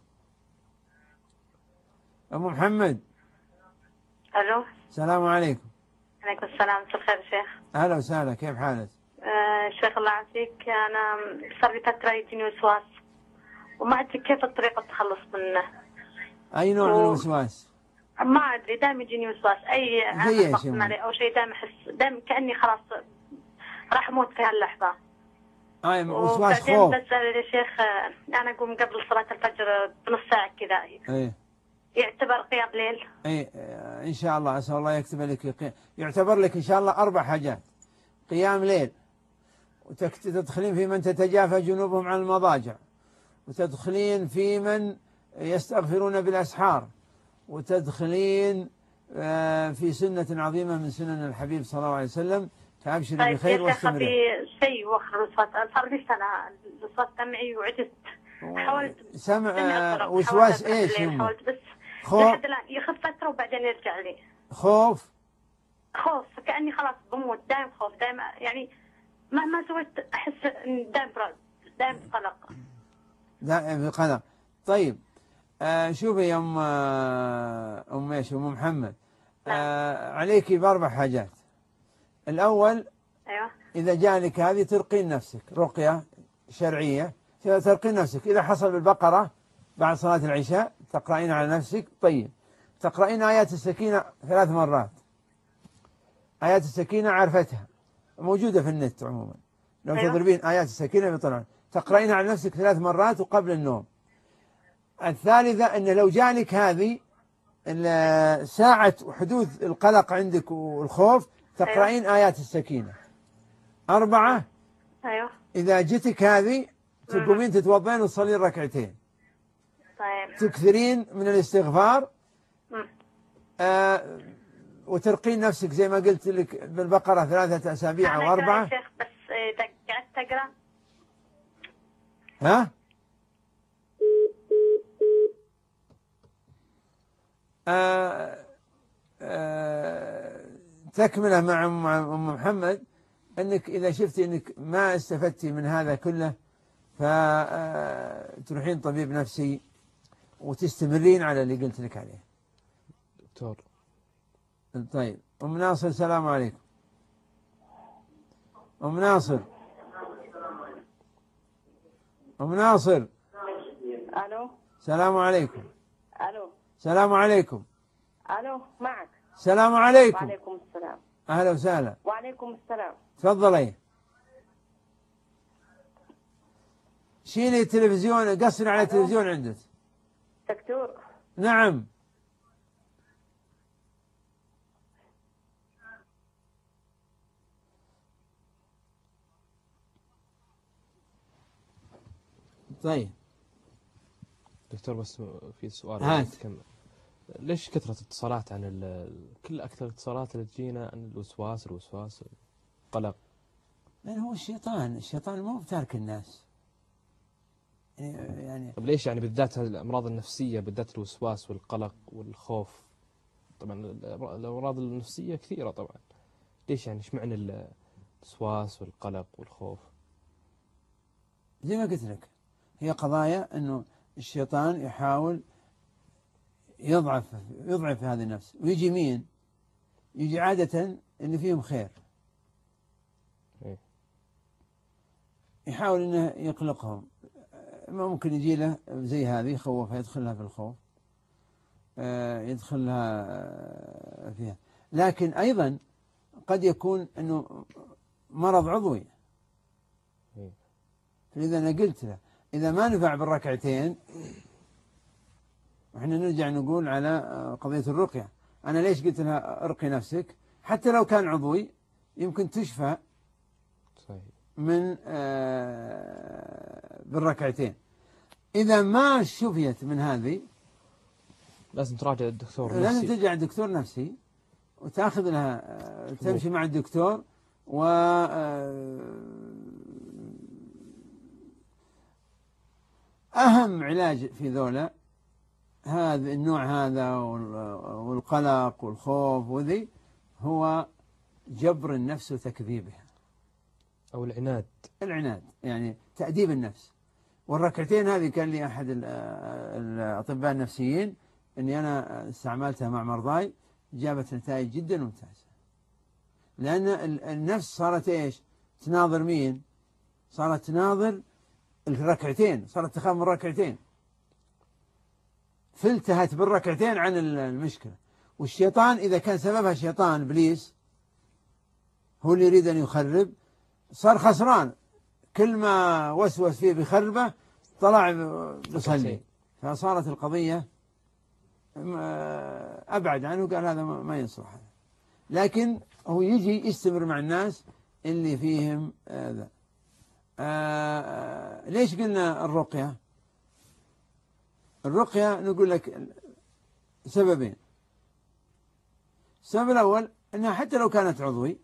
Speaker 1: أم محمد.
Speaker 8: ألو.
Speaker 1: السلام عليكم.
Speaker 8: عليكم السلام، مساء الخير يا شيخ.
Speaker 1: أهلا وسهلا، كيف حالك؟
Speaker 8: شيخ الله يعافيك، أنا صار لي فترة يجيني وسواس وما أدري كيف الطريقة التخلص منه.
Speaker 1: أي نوع من الوسواس؟
Speaker 8: ما أدري، دائما يجيني وسواس، أي عمل بقسم عليه أو شيء دائما أحس كأني خلاص راح أموت في هاللحظة.
Speaker 1: وسواس خوف.
Speaker 8: بس يا شيخ أنا أقوم قبل صلاة الفجر بنص ساعة كذا. يعتبر قيام ليل؟
Speaker 1: إن شاء الله، أسأل الله يكتب لك يعتبر لك إن شاء الله 4 حاجات: قيام ليل، وتدخلين في من تتجافى جنوبهم عن المضاجع، وتدخلين في من يستغفرون بالأسحار، وتدخلين في سنة عظيمة من سنن الحبيب صلى الله عليه وسلم. فأبشري بخير واستمري.
Speaker 8: طيب في شيء وخر الوسواس، صار لي سنة الوسواس سمعي وعجزت، حاولت
Speaker 1: سمع وسواس ايش؟
Speaker 8: حاولت بس
Speaker 1: خوف،
Speaker 8: لحد الآن يخف فترة وبعدين يرجع لي.
Speaker 1: خوف
Speaker 8: كأني خلاص بموت، دائم خوف، دائما يعني مهما سويت أحس دائم دائم قلق.
Speaker 1: دائم قلق. طيب شوفي يا أم ايش، أم محمد، عليك ب4 حاجات. الأول،
Speaker 8: أيوة،
Speaker 1: إذا جاء هذه ترقين نفسك رقية شرعية، ترقين نفسك. إذا حصل بالبقرة بعد صلاة العشاء تقرأين على نفسك. طيب، تقرأين آيات السكينة 3 مرات. آيات السكينة عرفتها، موجودة في النت عموما، لو
Speaker 8: أيوة.
Speaker 1: تضربين آيات السكينة بيطلعون. تقرأين على نفسك 3 مرات وقبل النوم. الثالثة، أن لو جالك هذه ساعة حدوث القلق عندك والخوف تقرأين آيات السكينة. 4،
Speaker 8: أيوة،
Speaker 1: إذا جتك هذه تقومين تتوضين وتصلين ركعتين.
Speaker 8: طيب،
Speaker 1: تكثرين من الاستغفار، وترقين نفسك زي ما قلت لك بالبقرة 3 أسابيع أو 4.
Speaker 8: يا شيخ بس إذا قعدت أقرأ.
Speaker 1: ها؟ تكملة مع أم محمد، أنك إذا شفتي أنك ما استفدتي من هذا كله فتروحين طبيب نفسي وتستمرين على اللي قلت لك عليه.
Speaker 3: دكتور.
Speaker 1: طيب، أم ناصر، السلام عليكم. أم ناصر. أم ناصر.
Speaker 9: ألو.
Speaker 1: السلام عليكم.
Speaker 9: ألو.
Speaker 1: السلام عليكم.
Speaker 9: ألو، معك.
Speaker 1: السلام عليكم.
Speaker 9: وعليكم السلام.
Speaker 1: أهلا وسهلا.
Speaker 9: وعليكم السلام.
Speaker 1: تفضلي. شيلي التلفزيون، قصري على التلفزيون عندك.
Speaker 9: دكتور.
Speaker 1: نعم. طيب
Speaker 3: دكتور، بس في سؤال.
Speaker 1: هات.
Speaker 3: ليش كثرة اتصالات عن كل أكثر الاتصالات اللي تجينا عن الوسواس القلق؟
Speaker 1: لأن هو الشيطان مو بتارك الناس يعني.
Speaker 3: طيب ليش يعني بالذات الأمراض النفسية، بالذات الوسواس والقلق والخوف؟ طبعا الأمراض النفسية كثيرة طبعا. ليش يعني اشمعنى الوسواس والقلق والخوف.
Speaker 1: زي ما قلت لك، هي قضايا أنه الشيطان يحاول يضعف هذه النفس، ويجي مين؟ يجي عادة اللي فيهم خير، يحاول أنه يقلقهم. ممكن يجي له زي هذه يخوفها، يدخلها في الخوف، يدخلها فيها. لكن أيضا قد يكون أنه مرض عضوي، فإذا أنا قلت له إذا ما نفع بالركعتين، وإحنا نرجع نقول على قضية الرقية. أنا ليش قلت لها ارقي نفسك؟ حتى لو كان عضوي يمكن تشفى من بالركعتين. إذا ما شفيت من هذه
Speaker 3: لازم تراجع الدكتور نفسي.
Speaker 1: لازم ترجع الدكتور نفسي وتأخذ لها، تمشي مع الدكتور و أهم علاج في ذولا هذا النوع هذا والقلق والخوف وذي هو جبر النفس وتكذيبها،
Speaker 3: أو العناد،
Speaker 1: يعني تأديب النفس. والركعتين هذه كان لي أحد الأطباء النفسيين أني أنا استعملتها مع مرضاي، جابت نتائج جدا ممتازة. لأن النفس صارت إيش؟ تناظر مين؟ صارت تناظر الركعتين، صارت تخاف من الركعتين، فلتهت بالركعتين عن المشكلة. والشيطان إذا كان سببها شيطان إبليس هو اللي يريد أن يخرب، صار خسران. كل ما وسوس فيه بخربه طلع بصلي، فصارت القضية أبعد عنه، قال هذا ما يصلح هذا. لكن هو يجي يستمر مع الناس اللي فيهم ذا. ليش قلنا الرقية؟ الرقية نقول لك سببين. السبب الأول أنها حتى لو كانت عضوي،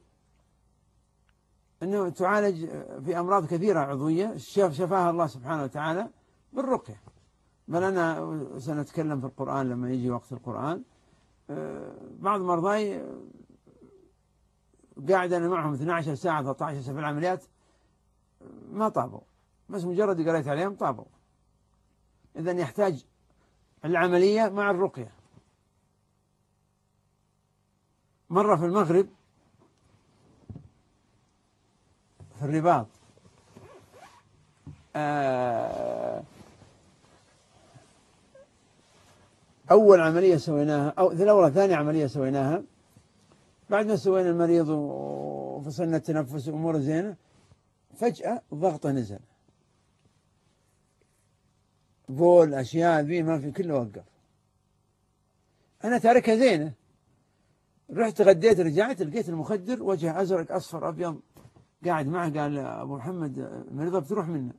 Speaker 1: أنه تعالج في أمراض كثيرة عضوية شفاها الله سبحانه وتعالى بالرقية. بل أنا سنتكلم في القرآن لما يجي وقت القرآن. بعض مرضاي قاعد أنا معهم 12 ساعة 13 ساعة في العمليات ما طابوا، بس مجرد قريت عليهم طابوا. إذن يحتاج العملية مع الرقية. مرة في المغرب في الرباط أول عملية سويناها أو ثاني عملية سويناها، بعد ما سوينا المريض وفصلنا التنفس وأمور زينة، فجأة ضغطه نزل، بول أشياء ذي ما في، كله وقف. أنا تاركها زينة، رحت غديت رجعت لقيت المخدر وجه أزرق أصفر أبيض قاعد معه، قال أبو محمد مريضة بتروح منا.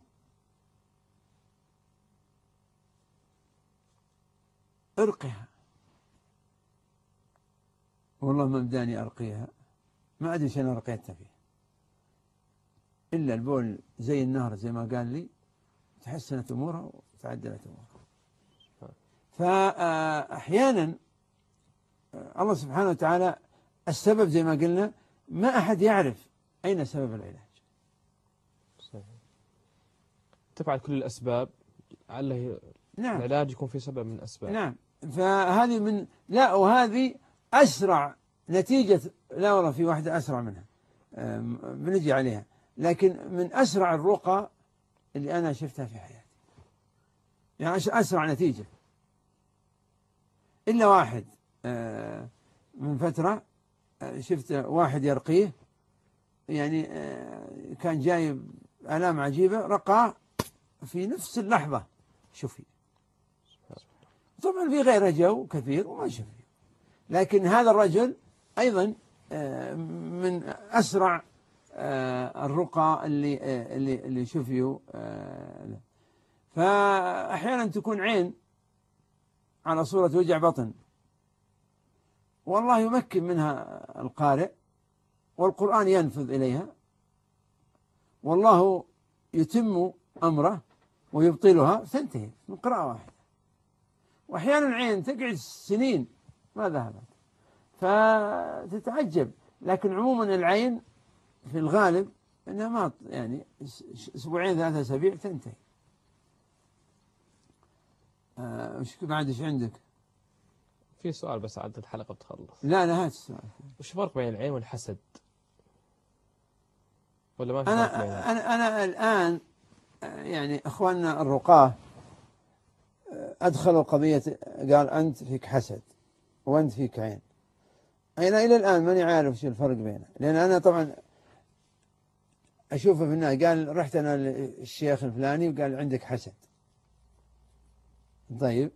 Speaker 1: ارقها. والله ما بداني أرقيها، ما أدري شنو رقيتها فيه، إلا البول زي النهر زي ما قال لي، تحسنت أمورها وتعدلت أمورها. فأحيانا الله سبحانه وتعالى السبب زي ما قلنا ما أحد يعرف أين سبب العلاج.
Speaker 3: صحيح. تفعل كل الأسباب عليه.
Speaker 1: نعم.
Speaker 3: العلاج يكون في سبب من الأسباب.
Speaker 1: نعم. فهذه وهذه أسرع نتيجة. لا والله في واحدة أسرع منها بنجي عليها، لكن من أسرع الرقى اللي أنا شفتها في حياتي، يعني أسرع نتيجة. إلا واحد من فترة شفت واحد يرقيه، يعني كان جايب آلام عجيبة، رقاه في نفس اللحظة شفي. طبعا في غيره جو كثير وما شفي، لكن هذا الرجل أيضا من أسرع الرقى اللي شفيوا. فأحيانا تكون عين على صورة وجع بطن، والله يمكن منها القارئ والقرآن ينفذ إليها، والله يتم أمره ويبطلها، تنتهي من قراءة واحدة. وأحيانا عين تقعد سنين ما ذهبت، فتتعجب. لكن عموما العين في الغالب أنها ما يعني أسبوعين 3 أسابيع تنتهي. وش بعد إيش عندك؟
Speaker 3: في سؤال بس عاد الحلقة بتخلص.
Speaker 1: لا هات السؤال.
Speaker 3: وش الفرق بين العين والحسد؟ ولا ما في
Speaker 1: أنا
Speaker 3: فرق بينهم؟
Speaker 1: أنا الآن يعني أخواننا الرقاة أدخلوا قضية، قال أنت فيك حسد وأنت فيك عين. أنا إلى الآن ماني عارف شو الفرق بينه، لأن أنا طبعا أشوفه في الناس. قال رحت أنا للشيخ الفلاني وقال عندك حسد. طيب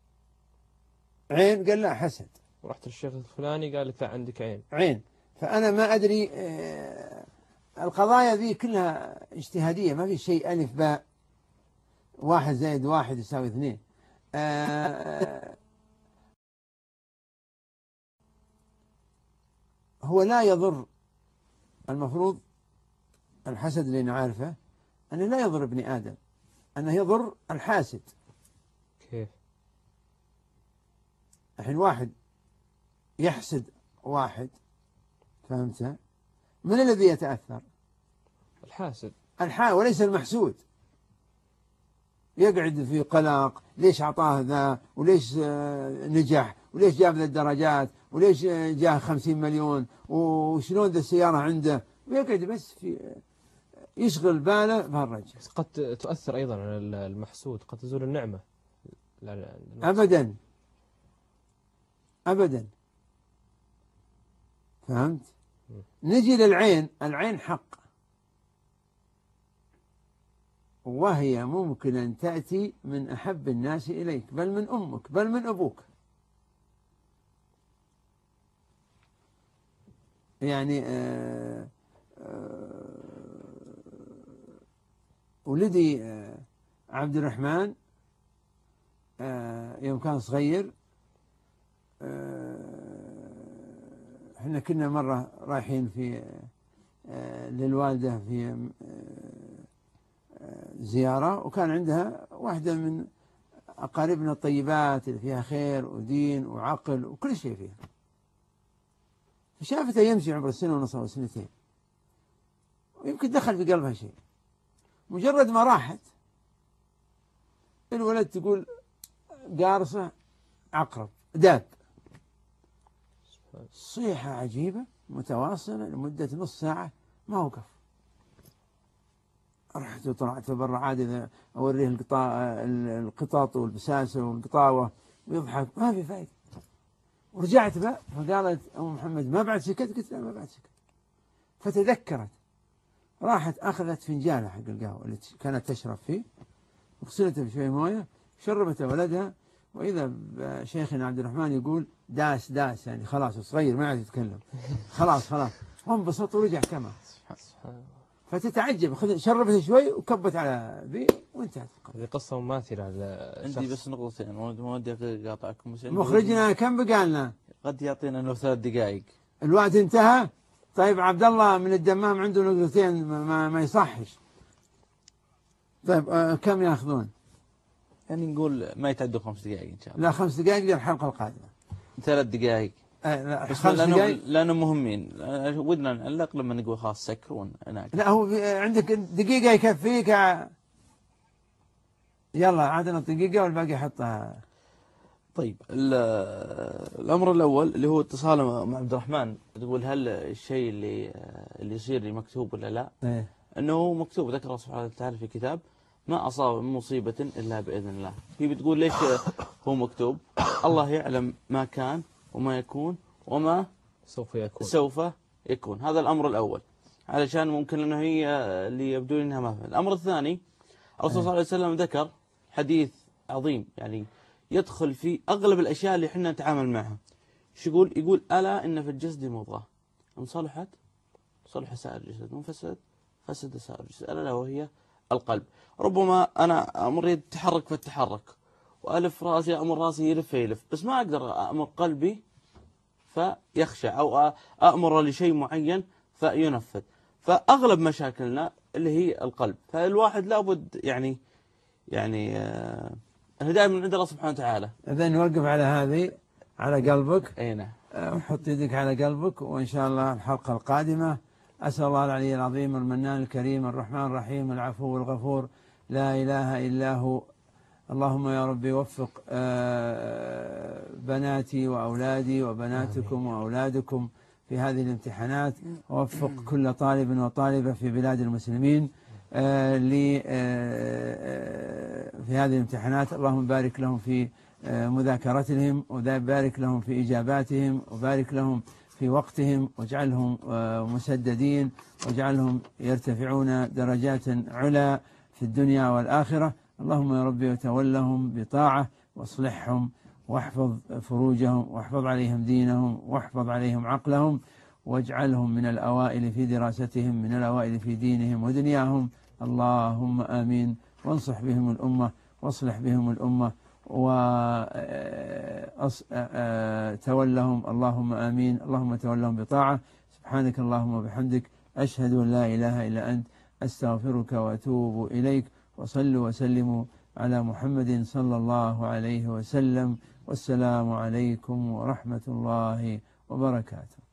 Speaker 1: عين؟ قال لا حسد.
Speaker 3: ورحت للشيخ الفلاني قال لك لا عندك
Speaker 1: عين. فأنا ما أدري. القضايا ذي كلها اجتهادية، ما في شيء ألف باء 1 زائد 1 يساوي 2. هو لا يضر. المفروض الحسد اللي نعرفه أنه لا يضر ابن آدم، أنه يضر الحاسد.
Speaker 3: كيف؟
Speaker 1: الحين واحد يحسد واحد، فهمت؟ من الذي يتأثر؟
Speaker 3: الحاسد.
Speaker 1: وليس المحسود. يقعد في قلق، ليش أعطاه ذا، وليش نجح، وليش جاب ذا الدرجات، وليش جاه 50 مليون، وشلون ذا السيارة عنده، ويقعد بس في يشغل باله بهالرجل.
Speaker 3: قد تؤثر أيضا على المحسود، قد تزول النعمة.
Speaker 1: أبدا أبدا. فهمت؟ نجي للعين. العين حق، وهي ممكن أن تأتي من أحب الناس إليك، بل من أمك، بل من أبوك. يعني ولدي عبد الرحمن يوم كان صغير، احنا كنا مرة رايحين في للوالدة في زيارة، وكان عندها واحدة من أقاربنا الطيبات اللي فيها خير ودين وعقل وكل شيء فيها. فشافته يمشي عمر 1.5 أو 2 ويمكن دخل في قلبها شيء. مجرد ما راحت الولد تقول قارصة عقرب داب، صيحة عجيبة متواصلة لمدة نص ساعة ما وقف. رحت وطلعت برا عادي أوريه القطط والبساسة والقطاوة ويضحك، ما في فايدة. ورجعت بقى فقالت أم محمد ما بعد سكت؟ قلت لا ما بعد سكت. فتذكرت، راحت أخذت فنجانة حق القهوة اللي كانت تشرب فيه وغسلته بشوية موية، شربته ولدها، وإذا شيخنا عبد الرحمن يقول داس يعني خلاص صغير ما عاد يتكلم، خلاص وانبسط ورجع كما. فتتعجب، شربته شوي وكبت على ذي وانتهت.
Speaker 3: هذه قصة مماثلة.
Speaker 2: عندي بس نقطتين، ما ودي أقاطعكم.
Speaker 1: مخرجنا كم بقالنا؟
Speaker 2: قد يعطينا انه 3 دقائق.
Speaker 1: الوقت انتهى. طيب عبد الله من الدمام عنده نقطتين ما يصحش. طيب كم ياخذون؟
Speaker 2: يعني نقول ما يتعدوا 5 دقائق ان شاء الله.
Speaker 1: لا 5 دقائق للحلقة القادمة.
Speaker 2: 3 دقائق.
Speaker 1: لا
Speaker 2: بس لانه مهمين، ودنا نعلق لما نقول خلاص سكرون هناك.
Speaker 1: لا هو عندك دقيقة يكفيك. يلا عادنا دقيقة والباقي حطها.
Speaker 2: طيب الأمر الأول اللي هو اتصاله مع عبد الرحمن، تقول هل الشيء اللي يصير لي مكتوب ولا لا؟
Speaker 1: إيه؟
Speaker 2: أنه مكتوب، ذكر الله سبحانه وتعالى في كتاب ما أصاب من مصيبة إلا بإذن الله. هي بتقول ليش هو مكتوب؟ الله يعلم ما كان وما يكون وما سوف يكون. هذا الأمر الأول، علشان ممكن أنه هي اللي يبدو لي أنها ما فهم. الأمر الثاني، الرسول صلى الله عليه وسلم ذكر حديث عظيم يعني يدخل في أغلب الأشياء اللي احنا نتعامل معها. شو يقول ألا إن في الجسد مضغة إن صلحت صلح سائر الجسد، وإن فسد سائر الجسد، ألا وهي القلب. ربما أنا أريد تحرك فالتحرك، وألف راسي أمر راسي يلف فيلف، بس ما أقدر أمر قلبي فيخشع، أو أأمر لشيء معين فينفذ. فأغلب مشاكلنا اللي هي القلب. فالواحد لابد يعني الهداية من عند الله سبحانه وتعالى.
Speaker 1: إذا نوقف على هذه، على قلبك.
Speaker 2: أي نعم.
Speaker 1: وحط يدك على قلبك، وإن شاء الله الحلقة القادمة أسأل الله العلي العظيم المنان الكريم الرحمن الرحيم العفو الغفور لا إله إلا هو. اللهم يا ربي وفق بناتي وأولادي وبناتكم وأولادكم في هذه الامتحانات، ووفق كل طالب وطالبة في بلاد المسلمين في هذه الامتحانات. اللهم بارك لهم في مذاكرتهم، وبارك لهم في إجاباتهم، وبارك لهم في وقتهم، واجعلهم مسددين، واجعلهم يرتفعون درجات علا في الدنيا والآخرة. اللهم يا ربي وتولهم بطاعة، واصلحهم واحفظ فروجهم، واحفظ عليهم دينهم، واحفظ عليهم عقلهم، واجعلهم من الأوائل في دراستهم، من الأوائل في دينهم ودنياهم. اللهم آمين. وانصح بهم الأمة، واصلح بهم الأمة، وتولهم. اللهم آمين. اللهم تولهم بطاعة. سبحانك اللهم وبحمدك، أشهد أن لا إله إلا أنت، أستغفرك وأتوب إليك. وصلوا وسلموا على محمد صلى الله عليه وسلم. والسلام عليكم ورحمة الله وبركاته.